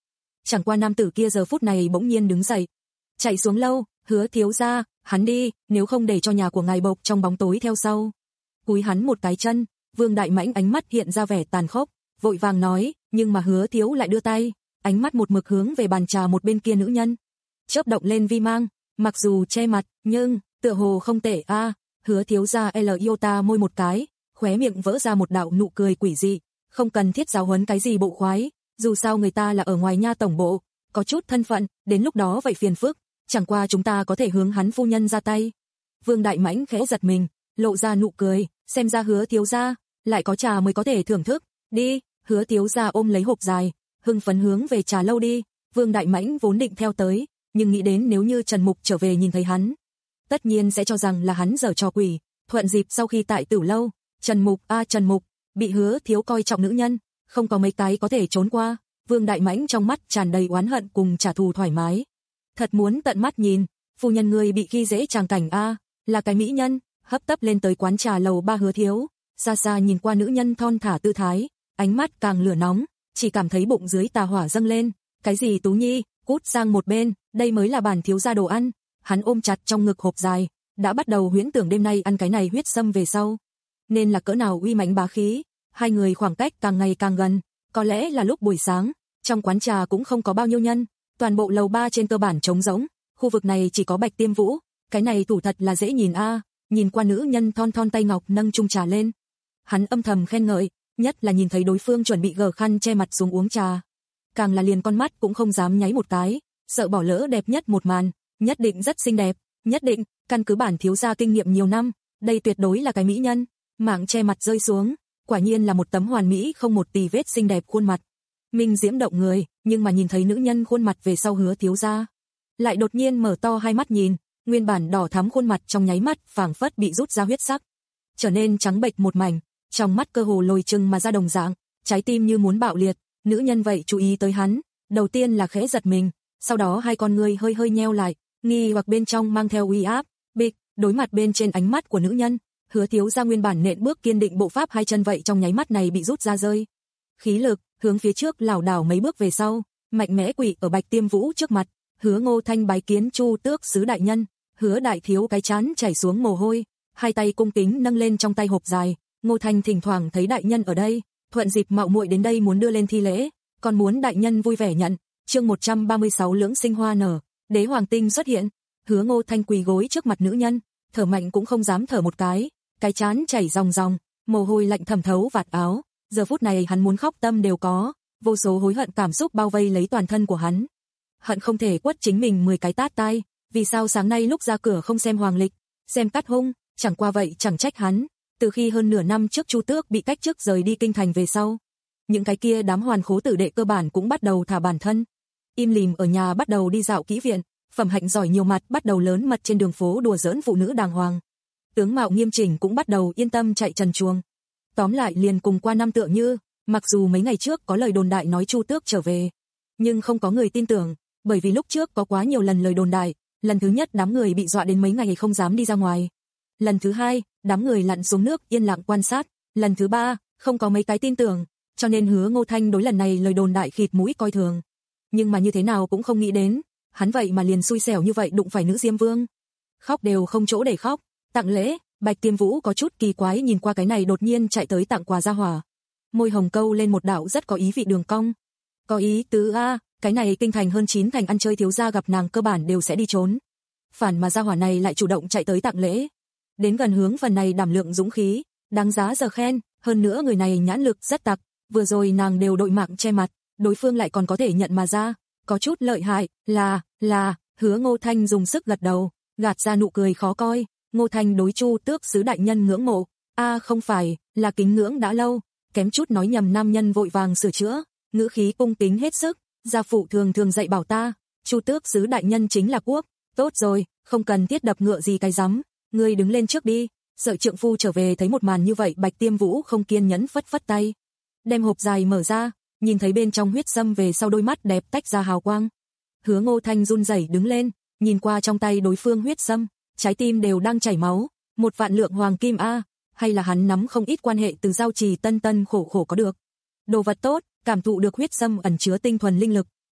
[SPEAKER 2] chẳng qua nam tử kia giờ phút này bỗng nhiên đứng dậy. Chạy xuống lâu, Hứa thiếu gia, hắn đi, nếu không để cho nhà của ngài bộc trong bóng tối theo sau. Cúi hắn một cái chân, Vương Đại Mãnh ánh mắt hiện ra vẻ tàn khốc, vội vàng nói, nhưng mà Hứa thiếu lại đưa tay, ánh mắt một mực hướng về bàn trà một bên kia nữ nhân. Chớp động lên vi mang, mặc dù che mặt, nhưng tựa hồ không tệ a. À. Hứa thiếu gia L iota môi một cái, khóe miệng vỡ ra một đạo nụ cười quỷ dị, không cần thiết giáo huấn cái gì bộ khoái, dù sao người ta là ở ngoài nha tổng bộ, có chút thân phận, đến lúc đó vậy phiền phức, chẳng qua chúng ta có thể hướng hắn phu nhân ra tay. Vương Đại Mãnh khẽ giật mình, lộ ra nụ cười, xem ra Hứa thiếu gia lại có trà mới có thể thưởng thức, đi. Hứa thiếu gia ôm lấy hộp dài, hưng phấn hướng về trà lâu đi. Vương Đại Mãnh vốn định theo tới, nhưng nghĩ đến nếu như Trần Mục trở về nhìn thấy hắn, tất nhiên sẽ cho rằng là hắn giở trò quỷ. Thuận dịp sau khi tại Tử lâu, Trần Mục a à, Trần Mục bị Hứa thiếu coi trọng nữ nhân, không có mấy cái có thể trốn qua. Vương Đại Mãnh trong mắt tràn đầy oán hận cùng trả thù thoải mái. Thật muốn tận mắt nhìn, phu nhân người bị khi dễ tràng cảnh a, à, là cái mỹ nhân, hấp tấp lên tới quán trà lầu ba Hứa thiếu, xa xa nhìn qua nữ nhân thon thả tư thái, ánh mắt càng lửa nóng, chỉ cảm thấy bụng dưới tà hỏa dâng lên. Cái gì Tú Nhi, cút sang một bên, đây mới là bản thiếu gia đồ ăn. Hắn ôm chặt trong ngực hộp dài, đã bắt đầu huyễn tưởng đêm nay ăn cái này huyết sâm về sau nên là cỡ nào uy mãnh bá khí. Hai người khoảng cách càng ngày càng gần, có lẽ là lúc buổi sáng, trong quán trà cũng không có bao nhiêu nhân, toàn bộ lầu ba trên cơ bản trống rỗng, khu vực này chỉ có Bạch Tiêm Vũ, cái này thủ thật là dễ nhìn a. À. Nhìn qua nữ nhân thon thon tay ngọc nâng chung trà lên, hắn âm thầm khen ngợi, nhất là nhìn thấy đối phương chuẩn bị gờ khăn che mặt xuống uống trà, càng là liền con mắt cũng không dám nháy một cái, sợ bỏ lỡ đẹp nhất một màn, nhất định rất xinh đẹp, nhất định, căn cứ bản thiếu gia kinh nghiệm nhiều năm, đây tuyệt đối là cái mỹ nhân. Mạng che mặt rơi xuống, quả nhiên là một tấm hoàn mỹ không một tì vết xinh đẹp khuôn mặt. Minh diễm động người, nhưng mà nhìn thấy nữ nhân khuôn mặt về sau Hứa thiếu gia, lại đột nhiên mở to hai mắt nhìn, nguyên bản đỏ thắm khuôn mặt trong nháy mắt phảng phất bị rút ra huyết sắc, trở nên trắng bệch một mảnh, trong mắt cơ hồ lồi trừng mà ra đồng dạng, trái tim như muốn bạo liệt. Nữ nhân vậy chú ý tới hắn, đầu tiên là khẽ giật mình, sau đó hai con ngươi hơi hơi nheo lại, nghi hoặc bên trong mang theo uy áp. Bịch, đối mặt bên trên ánh mắt của nữ nhân, Hứa thiếu gia nguyên bản nện bước kiên định bộ pháp hai chân vậy trong nháy mắt này bị rút ra rơi. Khí lực hướng phía trước lảo đảo mấy bước về sau, mạnh mẽ quỳ ở Bạch Tiêm Vũ trước mặt. Hứa Ngô Thanh bái kiến Chu Tước sứ đại nhân. Hứa đại thiếu cái trán chảy xuống mồ hôi, hai tay cung kính nâng lên trong tay hộp dài. Ngô Thanh thỉnh thoảng thấy đại nhân ở đây, thuận dịp mạo muội đến đây muốn đưa lên thi lễ, còn muốn đại nhân vui vẻ nhận. Chương một trăm ba mươi sáu lưỡng sinh hoa nở, đế hoàng tinh xuất hiện. Hứa Ngô Thanh quỳ gối trước mặt nữ nhân, thở mạnh cũng không dám thở một cái, cái trán chảy ròng ròng, mồ hôi lạnh thẩm thấu vạt áo. Giờ phút này hắn muốn khóc tâm đều có, vô số hối hận cảm xúc bao vây lấy toàn thân của hắn. Hận không thể quất chính mình mười cái tát tai, vì sao sáng nay lúc ra cửa không xem hoàng lịch, xem cắt hung, chẳng qua vậy chẳng trách hắn. Từ khi hơn nửa năm trước Chu Tước bị cách chức rời đi kinh thành về sau, những cái kia đám hoàn khố tử đệ cơ bản cũng bắt đầu thả bản thân, im lìm ở nhà bắt đầu đi dạo kỹ viện, phẩm hạnh giỏi nhiều mặt bắt đầu lớn mật trên đường phố đùa giỡn phụ nữ đàng hoàng. Tướng mạo nghiêm chỉnh cũng bắt đầu yên tâm chạy trần truồng. Tóm lại liền cùng qua năm tựa như, mặc dù mấy ngày trước có lời đồn đại nói Chu Tước trở về, nhưng không có người tin tưởng, bởi vì lúc trước có quá nhiều lần lời đồn đại, lần thứ nhất đám người bị dọa đến mấy ngày không dám đi ra ngoài. Lần thứ hai, đám người lặn xuống nước yên lặng quan sát, lần thứ ba, không có mấy cái tin tưởng, cho nên Hứa Ngô Thanh đối lần này lời đồn đại khịt mũi coi thường. Nhưng mà như thế nào cũng không nghĩ đến, hắn vậy mà liền xui xẻo như vậy đụng phải nữ Diêm Vương. Khóc đều không chỗ để khóc, tặng lễ. Bạch Tiêm Vũ có chút kỳ quái nhìn qua cái này đột nhiên chạy tới tặng quà gia hỏa, môi hồng câu lên một đạo rất có ý vị đường cong. Có ý tứ a, à, cái này kinh thành hơn chín thành ăn chơi thiếu gia gặp nàng cơ bản đều sẽ đi trốn, phản mà gia hỏa này lại chủ động chạy tới tặng lễ, đến gần hướng phần này đảm lượng dũng khí, đáng giá giờ khen. Hơn nữa người này nhãn lực rất tặc, vừa rồi nàng đều đội mạng che mặt, đối phương lại còn có thể nhận mà ra, có chút lợi hại. Là, là, Hứa Ngô Thanh dùng sức gật đầu, gạt ra nụ cười khó coi. Ngô Thanh đối Chu Tước sứ đại nhân ngưỡng mộ, a à, không phải, là kính ngưỡng đã lâu, kém chút nói nhầm nam nhân vội vàng sửa chữa, ngữ khí cung kính hết sức, gia phụ thường thường dạy bảo ta, Chu Tước sứ đại nhân chính là quốc, tốt rồi, không cần thiết đập ngựa gì cái rắm, ngươi đứng lên trước đi. Sợ trượng phu trở về thấy một màn như vậy, Bạch Tiêm Vũ không kiên nhẫn phất phất tay, đem hộp dài mở ra, nhìn thấy bên trong huyết sâm về sau đôi mắt đẹp tách ra hào quang. Hứa Ngô Thanh run rẩy đứng lên, nhìn qua trong tay đối phương huyết sâm, trái tim đều đang chảy máu. Một vạn lượng hoàng kim a, à, hay là hắn nắm không ít quan hệ từ giao trì tân tân khổ khổ có được đồ vật tốt, cảm thụ được huyết sâm ẩn chứa tinh thuần linh lực,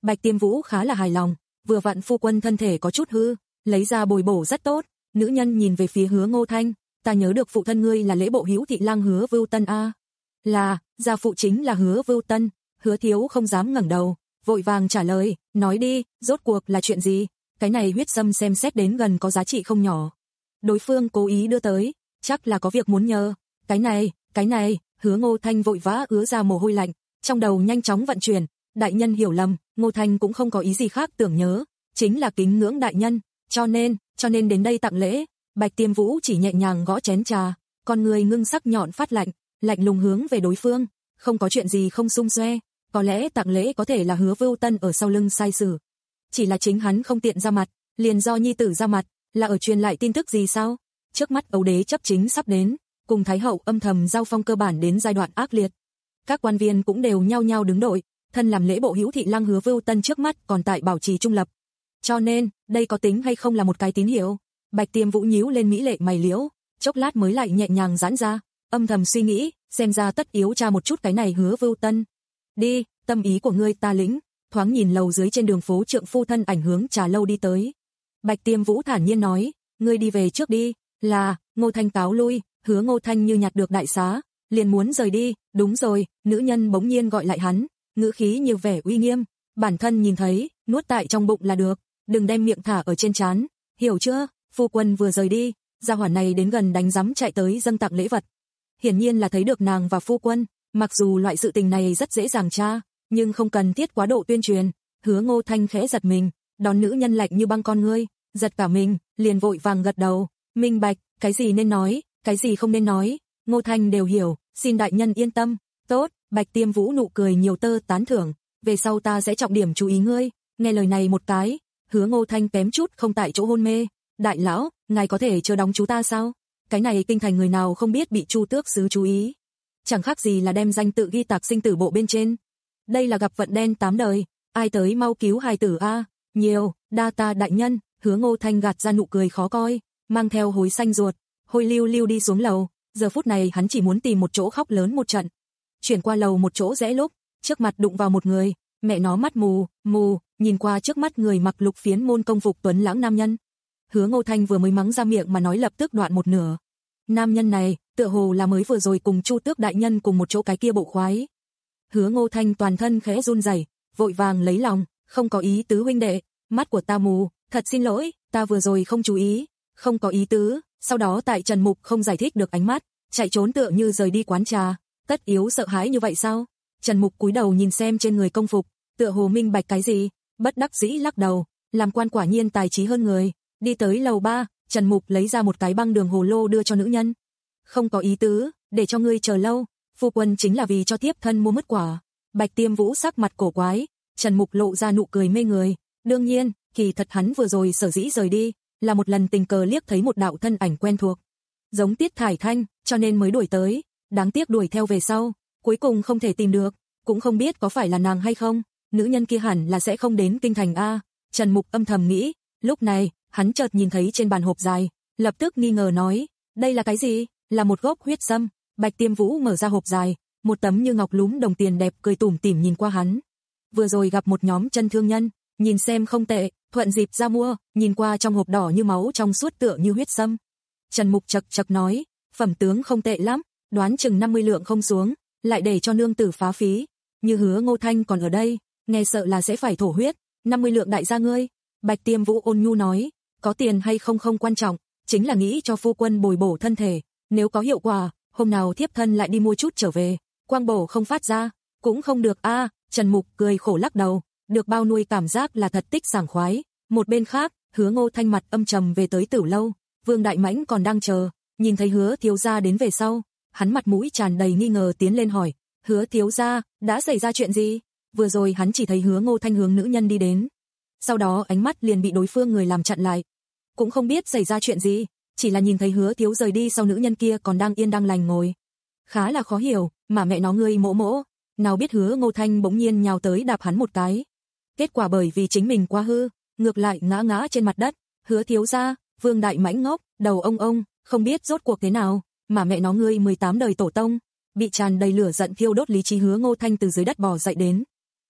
[SPEAKER 2] Bạch Tiêm Vũ khá là hài lòng, vừa vặn phu quân thân thể có chút hư, lấy ra bồi bổ rất tốt. Nữ nhân nhìn về phía Hứa Ngô Thanh, ta nhớ được phụ thân ngươi là Lễ Bộ Hữu Thị Lang Hứa Vưu Tân a. Là, gia phụ chính là Hứa Vưu Tân. Hứa Thiếu không dám ngẩng đầu, vội vàng trả lời, nói đi, rốt cuộc là chuyện gì? Cái này huyết sâm xem xét đến gần có giá trị không nhỏ. Đối phương cố ý đưa tới, chắc là có việc muốn nhờ. Cái này, cái này, Hứa Ngô Thanh vội vã ứa ra mồ hôi lạnh, trong đầu nhanh chóng vận chuyển, đại nhân hiểu lầm, Ngô Thanh cũng không có ý gì khác tưởng nhớ, chính là kính ngưỡng đại nhân, cho nên, cho nên đến đây tặng lễ. Bạch Tiêm Vũ chỉ nhẹ nhàng gõ chén trà, con người ngưng sắc nhọn phát lạnh, lạnh lùng hướng về đối phương, không có chuyện gì không xung xoe, có lẽ tặng lễ có thể là Hứa Vưu Tân ở sau lưng sai sử. Chỉ là chính hắn không tiện ra mặt, liền do nhi tử ra mặt, là ở truyền lại tin tức gì sao? Trước mắt Âu đế chấp chính sắp đến, cùng Thái hậu âm thầm giao phong cơ bản đến giai đoạn ác liệt. Các quan viên cũng đều nhao nhao đứng đội, thân làm Lễ Bộ Hữu Thị Lang Hứa Vưu Tân trước mắt còn tại bảo trì trung lập. Cho nên, đây có tính hay không là một cái tín hiệu? Bạch Tiêm Vũ nhíu lên mỹ lệ mày liễu, chốc lát mới lại nhẹ nhàng giãn ra, âm thầm suy nghĩ, xem ra tất yếu tra một chút cái này Hứa Vưu Tân. Đi, tâm ý của ngươi ta lĩnh. Thoáng nhìn lầu dưới trên đường phố trượng phu thân ảnh hướng trà lâu đi tới. Bạch Tiêm Vũ thản nhiên nói, ngươi đi về trước đi. Là, Ngô Thanh cáo lui. Hứa Ngô Thanh như nhặt được đại xá, liền muốn rời đi. Đúng rồi, nữ nhân bỗng nhiên gọi lại hắn, ngữ khí như vẻ uy nghiêm, bản thân nhìn thấy, nuốt tại trong bụng là được, đừng đem miệng thả ở trên trán, hiểu chưa? Phu quân vừa rời đi, gia hỏa này đến gần đánh rắm chạy tới dâng tặng lễ vật. Hiển nhiên là thấy được nàng và phu quân, mặc dù loại sự tình này rất dễ dàng tra, nhưng không cần thiết quá độ tuyên truyền. Hứa Ngô Thanh khẽ giật mình, đón nữ nhân lạnh như băng con ngươi, giật cả mình, liền vội vàng gật đầu, minh bạch, cái gì nên nói, cái gì không nên nói, Ngô Thanh đều hiểu, xin đại nhân yên tâm. Tốt, Bạch Tiêm Vũ nụ cười nhiều tơ tán thưởng, về sau ta sẽ trọng điểm chú ý ngươi. Nghe lời này một cái, Hứa Ngô Thanh kém chút không tại chỗ hôn mê. Đại lão, ngài có thể chờ đóng chú ta sao? Cái này kinh thành người nào không biết bị Chu Tước sứ chú ý, chẳng khác gì là đem danh tự ghi tạc sinh tử bộ bên trên. Đây là gặp vận đen tám đời, ai tới mau cứu hài tử a? Nhiều, đa ta đại nhân. Hứa Ngô Thanh gạt ra nụ cười khó coi, mang theo hối xanh ruột, hôi lưu lưu đi xuống lầu. Giờ phút này hắn chỉ muốn tìm một chỗ khóc lớn một trận. Chuyển qua lầu một chỗ rẽ lúc, trước mặt đụng vào một người, mẹ nó mắt mù, mù, nhìn qua trước mắt người mặc lục phiến môn công phục tuấn lãng nam nhân. Hứa Ngô Thanh vừa mới mắng ra miệng mà nói lập tức đoạn một nửa. Nam nhân này, tựa hồ là mới vừa rồi cùng Chu Tước đại nhân cùng một chỗ cái kia bộ khoái. Hứa Ngô Thanh toàn thân khẽ run rẩy, vội vàng lấy lòng, không có ý tứ huynh đệ, mắt của ta mù, thật xin lỗi, ta vừa rồi không chú ý, không có ý tứ. Sau đó tại Trần Mục không giải thích được ánh mắt, chạy trốn tựa như rời đi quán trà. Tất yếu sợ hãi như vậy sao? Trần Mục cúi đầu nhìn xem trên người công phục, tựa hồ minh bạch cái gì, bất đắc dĩ lắc đầu, làm quan quả nhiên tài trí hơn người. Đi tới lầu ba, Trần Mục lấy ra một cái băng đường hồ lô đưa cho nữ nhân. Không có ý tứ, để cho ngươi chờ lâu, phu quân chính là vì cho tiếp thân mua mứt quả. Bạch Tiêm Vũ sắc mặt cổ quái, Trần Mục lộ ra nụ cười mê người. Đương nhiên, kỳ thật hắn vừa rồi sở dĩ rời đi, là một lần tình cờ liếc thấy một đạo thân ảnh quen thuộc, giống Tiết Thải Thanh, cho nên mới đuổi tới. Đáng tiếc đuổi theo về sau, cuối cùng không thể tìm được, cũng không biết có phải là nàng hay không. Nữ nhân kia hẳn là sẽ không đến kinh thành a. Trần Mục âm thầm nghĩ. Lúc này, hắn chợt nhìn thấy trên bàn hộp dài, lập tức nghi ngờ nói, đây là cái gì? Là một gốc huyết sâm. Bạch Tiêm Vũ mở ra hộp dài, một tấm như ngọc lúm đồng tiền đẹp cười tủm tỉm nhìn qua hắn. Vừa rồi gặp một nhóm chân thương nhân, nhìn xem không tệ, thuận dịp ra mua, nhìn qua trong hộp đỏ như máu trong suốt tựa như huyết sâm. Trần Mục chậc chậc nói, phẩm tướng không tệ lắm, đoán chừng năm mươi lượng không xuống, lại để cho nương tử phá phí. Như Hứa Ngô Thanh còn ở đây, nghe sợ là sẽ phải thổ huyết. Năm mươi lượng đại gia ngươi. Bạch Tiêm Vũ ôn nhu nói, có tiền hay không không quan trọng, chính là nghĩ cho phu quân bồi bổ thân thể, nếu có hiệu quả, hôm nào thiếp thân lại đi mua chút trở về, quang bổ không phát ra, cũng không được a. Trần Mục cười khổ lắc đầu, được bao nuôi cảm giác là thật tích sảng khoái. Một bên khác, Hứa Ngô Thanh mặt âm trầm về tới Tử lâu, Vương Đại Mãnh còn đang chờ, nhìn thấy Hứa thiếu gia đến về sau, hắn mặt mũi tràn đầy nghi ngờ tiến lên hỏi, Hứa thiếu gia, đã xảy ra chuyện gì? Vừa rồi hắn chỉ thấy Hứa Ngô Thanh hướng nữ nhân đi đến, sau đó ánh mắt liền bị đối phương người làm chặn lại, cũng không biết xảy ra chuyện gì, chỉ là nhìn thấy Hứa thiếu rời đi sau nữ nhân kia còn đang yên đang lành ngồi, khá là khó hiểu, mà mẹ nó ngươi mỗ mỗ, nào biết Hứa Ngô Thanh bỗng nhiên nhào tới đạp hắn một cái, kết quả bởi vì chính mình quá hư, ngược lại ngã ngã trên mặt đất. Hứa thiếu gia, Vương Đại Mãnh ngốc, đầu ông ông, không biết rốt cuộc thế nào, mà mẹ nó ngươi mười tám đời tổ tông, bị tràn đầy lửa giận thiêu đốt lý trí Hứa Ngô Thanh từ dưới đất bò dậy đến,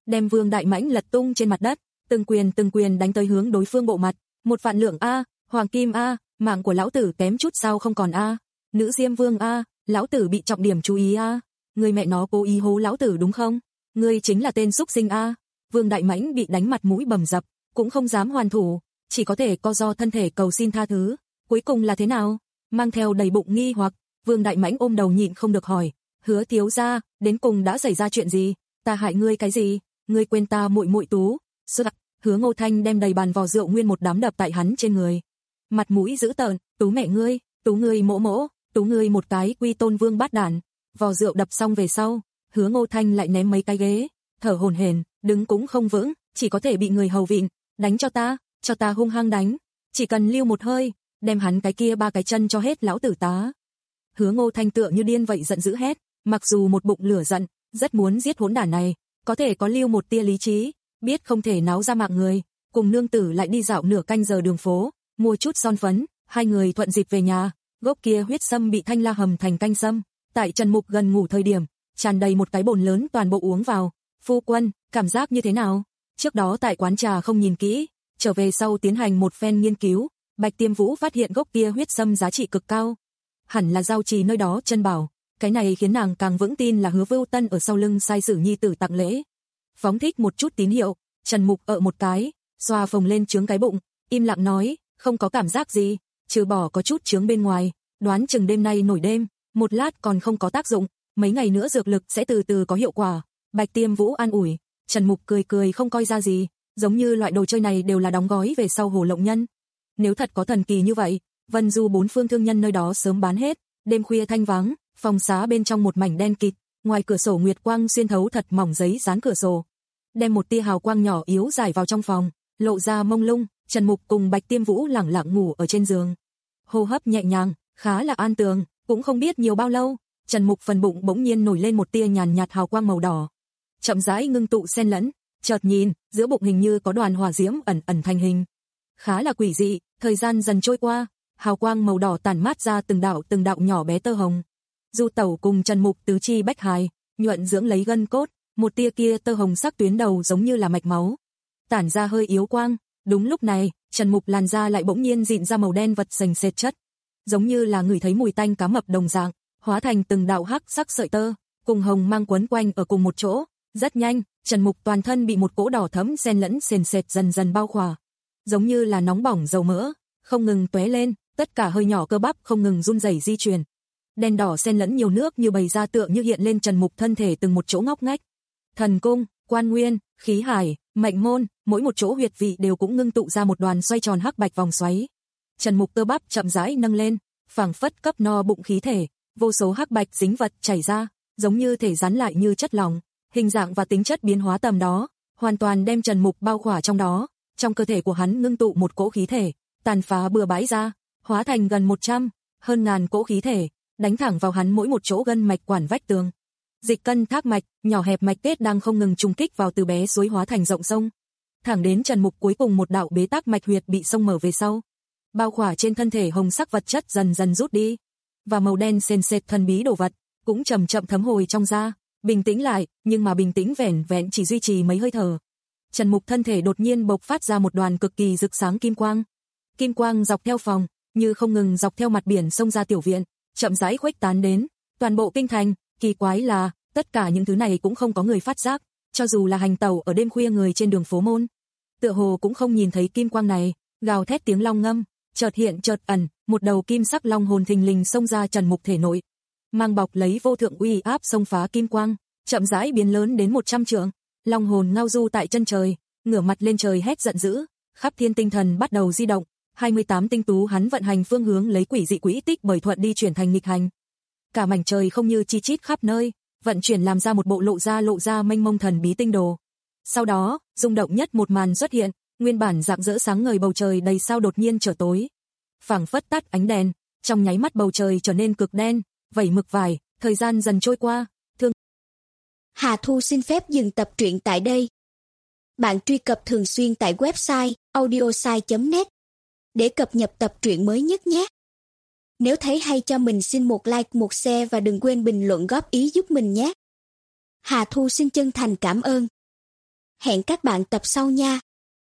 [SPEAKER 2] đem Vương Đại Mãnh lật tung trên mặt đất, từng quyền từng quyền đánh tới hướng đối phương bộ mặt. Một vạn lượng a, hoàng kim a, mạng của lão tử kém chút sao không còn a, nữ Diêm Vương a, lão tử bị trọng điểm chú ý a, người mẹ nó cố ý hố lão tử đúng không? Ngươi chính là tên xúc sinh a. Vương Đại Mãnh bị đánh mặt mũi bầm dập, cũng không dám hoàn thủ, chỉ có thể co ro thân thể cầu xin tha thứ. Cuối cùng là thế nào? Mang theo đầy bụng nghi hoặc, Vương Đại Mãnh ôm đầu nhịn không được hỏi, Hứa thiếu gia, đến cùng đã xảy ra chuyện gì? Ta hại ngươi cái gì? Ngươi quên ta muội muội Tú? Sư Hứa Ngô Thanh đem đầy bàn vò rượu nguyên một đám đập tại hắn trên người. Mặt mũi dữ tợn, Tú mẹ ngươi, Tú ngươi mỗ mỗ, Tú ngươi một cái quy tôn vương bát đản. Vò rượu đập xong về sau, Hứa Ngô Thanh lại ném mấy cái ghế, thở hổn hển, đứng cũng không vững, chỉ có thể bị người hầu vịn, đánh cho ta, cho ta hung hăng đánh, chỉ cần lưu một hơi, đem hắn cái kia ba cái chân cho hết lão tử tá. Hứa Ngô Thanh tựa như điên vậy giận dữ hét, mặc dù một bụng lửa giận, rất muốn giết hỗn đản này, có thể có lưu một tia lý trí, biết không thể náo ra mạng người, cùng nương tử lại đi dạo nửa canh giờ đường phố, mua chút son phấn, hai người thuận dịp về nhà, gốc kia huyết sâm bị Thanh La hầm thành canh sâm, tại Trần Mục gần ngủ thời điểm, tràn đầy một cái bồn lớn toàn bộ uống vào. Phu quân, cảm giác như thế nào? Trước đó tại quán trà không nhìn kỹ, trở về sau tiến hành một phen nghiên cứu, Bạch Tiêm Vũ phát hiện gốc kia huyết sâm giá trị cực cao. Hẳn là giao trì nơi đó chân bảo, cái này khiến nàng càng vững tin là Hứa Vưu Tân ở sau lưng sai sử nhi tử tặng lễ. Phóng thích một chút tín hiệu, Trần Mục ợ một cái, xoa phồng lên trướng cái bụng, im lặng nói, không có cảm giác gì, trừ bỏ có chút trướng bên ngoài, đoán chừng đêm nay nổi đêm, một lát còn không có tác dụng, mấy ngày nữa dược lực sẽ từ từ có hiệu quả. Bạch Tiêm Vũ an ủi, Trần Mục cười cười không coi ra gì, giống như loại đồ chơi này đều là đóng gói về sau hồ lộng nhân. Nếu thật có thần kỳ như vậy, Vân Du bốn phương thương nhân nơi đó sớm bán hết, đêm khuya thanh vắng, phòng xá bên trong một mảnh đen kịt, ngoài cửa sổ nguyệt quang xuyên thấu thật mỏng giấy dán cửa sổ, đem một tia hào quang nhỏ yếu rải vào trong phòng, lộ ra mông lung. Trần Mục cùng Bạch Tiêm Vũ lẳng lặng ngủ ở trên giường, hô hấp nhẹ nhàng, khá là an tường, cũng không biết nhiều bao lâu, Trần Mục phần bụng bỗng nhiên nổi lên một tia nhàn nhạt hào quang màu đỏ, chậm rãi ngưng tụ xen lẫn, chợt nhìn, giữa bụng hình như có đoàn hỏa diễm ẩn ẩn thành hình, khá là quỷ dị. Thời gian dần trôi qua, hào quang màu đỏ tản mát ra từng đạo từng đạo nhỏ bé tơ hồng. Du Tẩu cùng Trần Mục tứ chi bách hài, nhuận dưỡng lấy gân cốt, một tia kia tơ hồng sắc tuyến đầu giống như là mạch máu, tản ra hơi yếu quang. Đúng lúc này, Trần Mục làn da lại bỗng nhiên dịn ra màu đen vật sền sệt chất, giống như là ngửi thấy mùi tanh cá mập đồng dạng, hóa thành từng đạo hắc sắc sợi tơ, cùng hồng mang quấn quanh ở cùng một chỗ. Rất nhanh, Trần Mục toàn thân bị một cỗ đỏ thẫm xen lẫn sền sệt dần dần bao khỏa, giống như là nóng bỏng dầu mỡ, không ngừng tóe lên, tất cả hơi nhỏ cơ bắp không ngừng run rẩy di chuyển. Đen đỏ xen lẫn nhiều nước như bày ra tựa như hiện lên Trần Mục thân thể từng một chỗ ngóc ngách. Thần cung, Quan Nguyên, Khí Hải, Mệnh Môn, mỗi một chỗ huyệt vị đều cũng ngưng tụ ra một đoàn xoay tròn hắc bạch vòng xoáy. Trần Mục cơ bắp chậm rãi nâng lên, phảng phất cấp no bụng khí thể, vô số hắc bạch dính vật chảy ra, giống như thể rắn lại như chất lỏng, hình dạng và tính chất biến hóa tầm đó, hoàn toàn đem Trần Mục bao khỏa trong đó. Trong cơ thể của hắn ngưng tụ một cỗ khí thể, tàn phá bừa bãi ra, hóa thành gần một trăm, hơn ngàn cỗ khí thể, đánh thẳng vào hắn mỗi một chỗ gân mạch quản vách tường. Dịch cân thác mạch, nhỏ hẹp mạch kết đang không ngừng trùng kích vào từ bé suối hóa thành rộng sông. Thẳng đến Trần Mục cuối cùng một đạo bế tắc mạch huyệt bị sông mở về sau. Bao khỏa trên thân thể hồng sắc vật chất dần dần rút đi, và màu đen sền sệt thần bí đồ vật cũng chậm chậm thấm hồi trong da, bình tĩnh lại, nhưng mà bình tĩnh vẻn vẹn chỉ duy trì mấy hơi thở. Trần Mục thân thể đột nhiên bộc phát ra một đoàn cực kỳ rực sáng kim quang. Kim quang dọc theo phòng, như không ngừng dọc theo mặt biển xông ra tiểu viện, chậm rãi khuếch tán đến toàn bộ kinh thành. Kỳ quái là, tất cả những thứ này cũng không có người phát giác, cho dù là hành tẩu ở đêm khuya người trên đường phố môn, tựa hồ cũng không nhìn thấy kim quang này. Gào thét tiếng long ngâm, chợt hiện chợt ẩn, một đầu kim sắc long hồn thình lình xông ra Trần Mục thể nội, mang bọc lấy vô thượng uy áp xông phá kim quang, chậm rãi biến lớn đến một trăm trượng. Long hồn ngao du tại chân trời, ngửa mặt lên trời hét giận dữ, khắp thiên tinh thần bắt đầu di động, hai mươi tám tinh tú hắn vận hành phương hướng lấy quỷ dị quỹ tích bởi thuận đi chuyển thành nghịch hành. Cả mảnh trời không như chi chít khắp nơi, vận chuyển làm ra một bộ lộ ra lộ ra mênh mông thần bí tinh đồ. Sau đó, rung động nhất một màn xuất hiện, nguyên bản rạng rỡ sáng ngời bầu trời đầy sao đột nhiên trở tối. Phảng phất tắt ánh đèn, trong nháy mắt bầu trời trở nên cực đen, vẩy mực vải, thời gian dần trôi qua. Thương
[SPEAKER 3] Hà Thu xin phép dừng tập truyện tại đây. Bạn truy cập thường xuyên tại website audiosai chấm net để cập nhật tập truyện mới nhất nhé. Nếu thấy hay cho mình xin một like, một share và đừng quên bình luận góp ý giúp mình nhé. Hà Thu xin chân thành cảm ơn. Hẹn các bạn tập sau nha.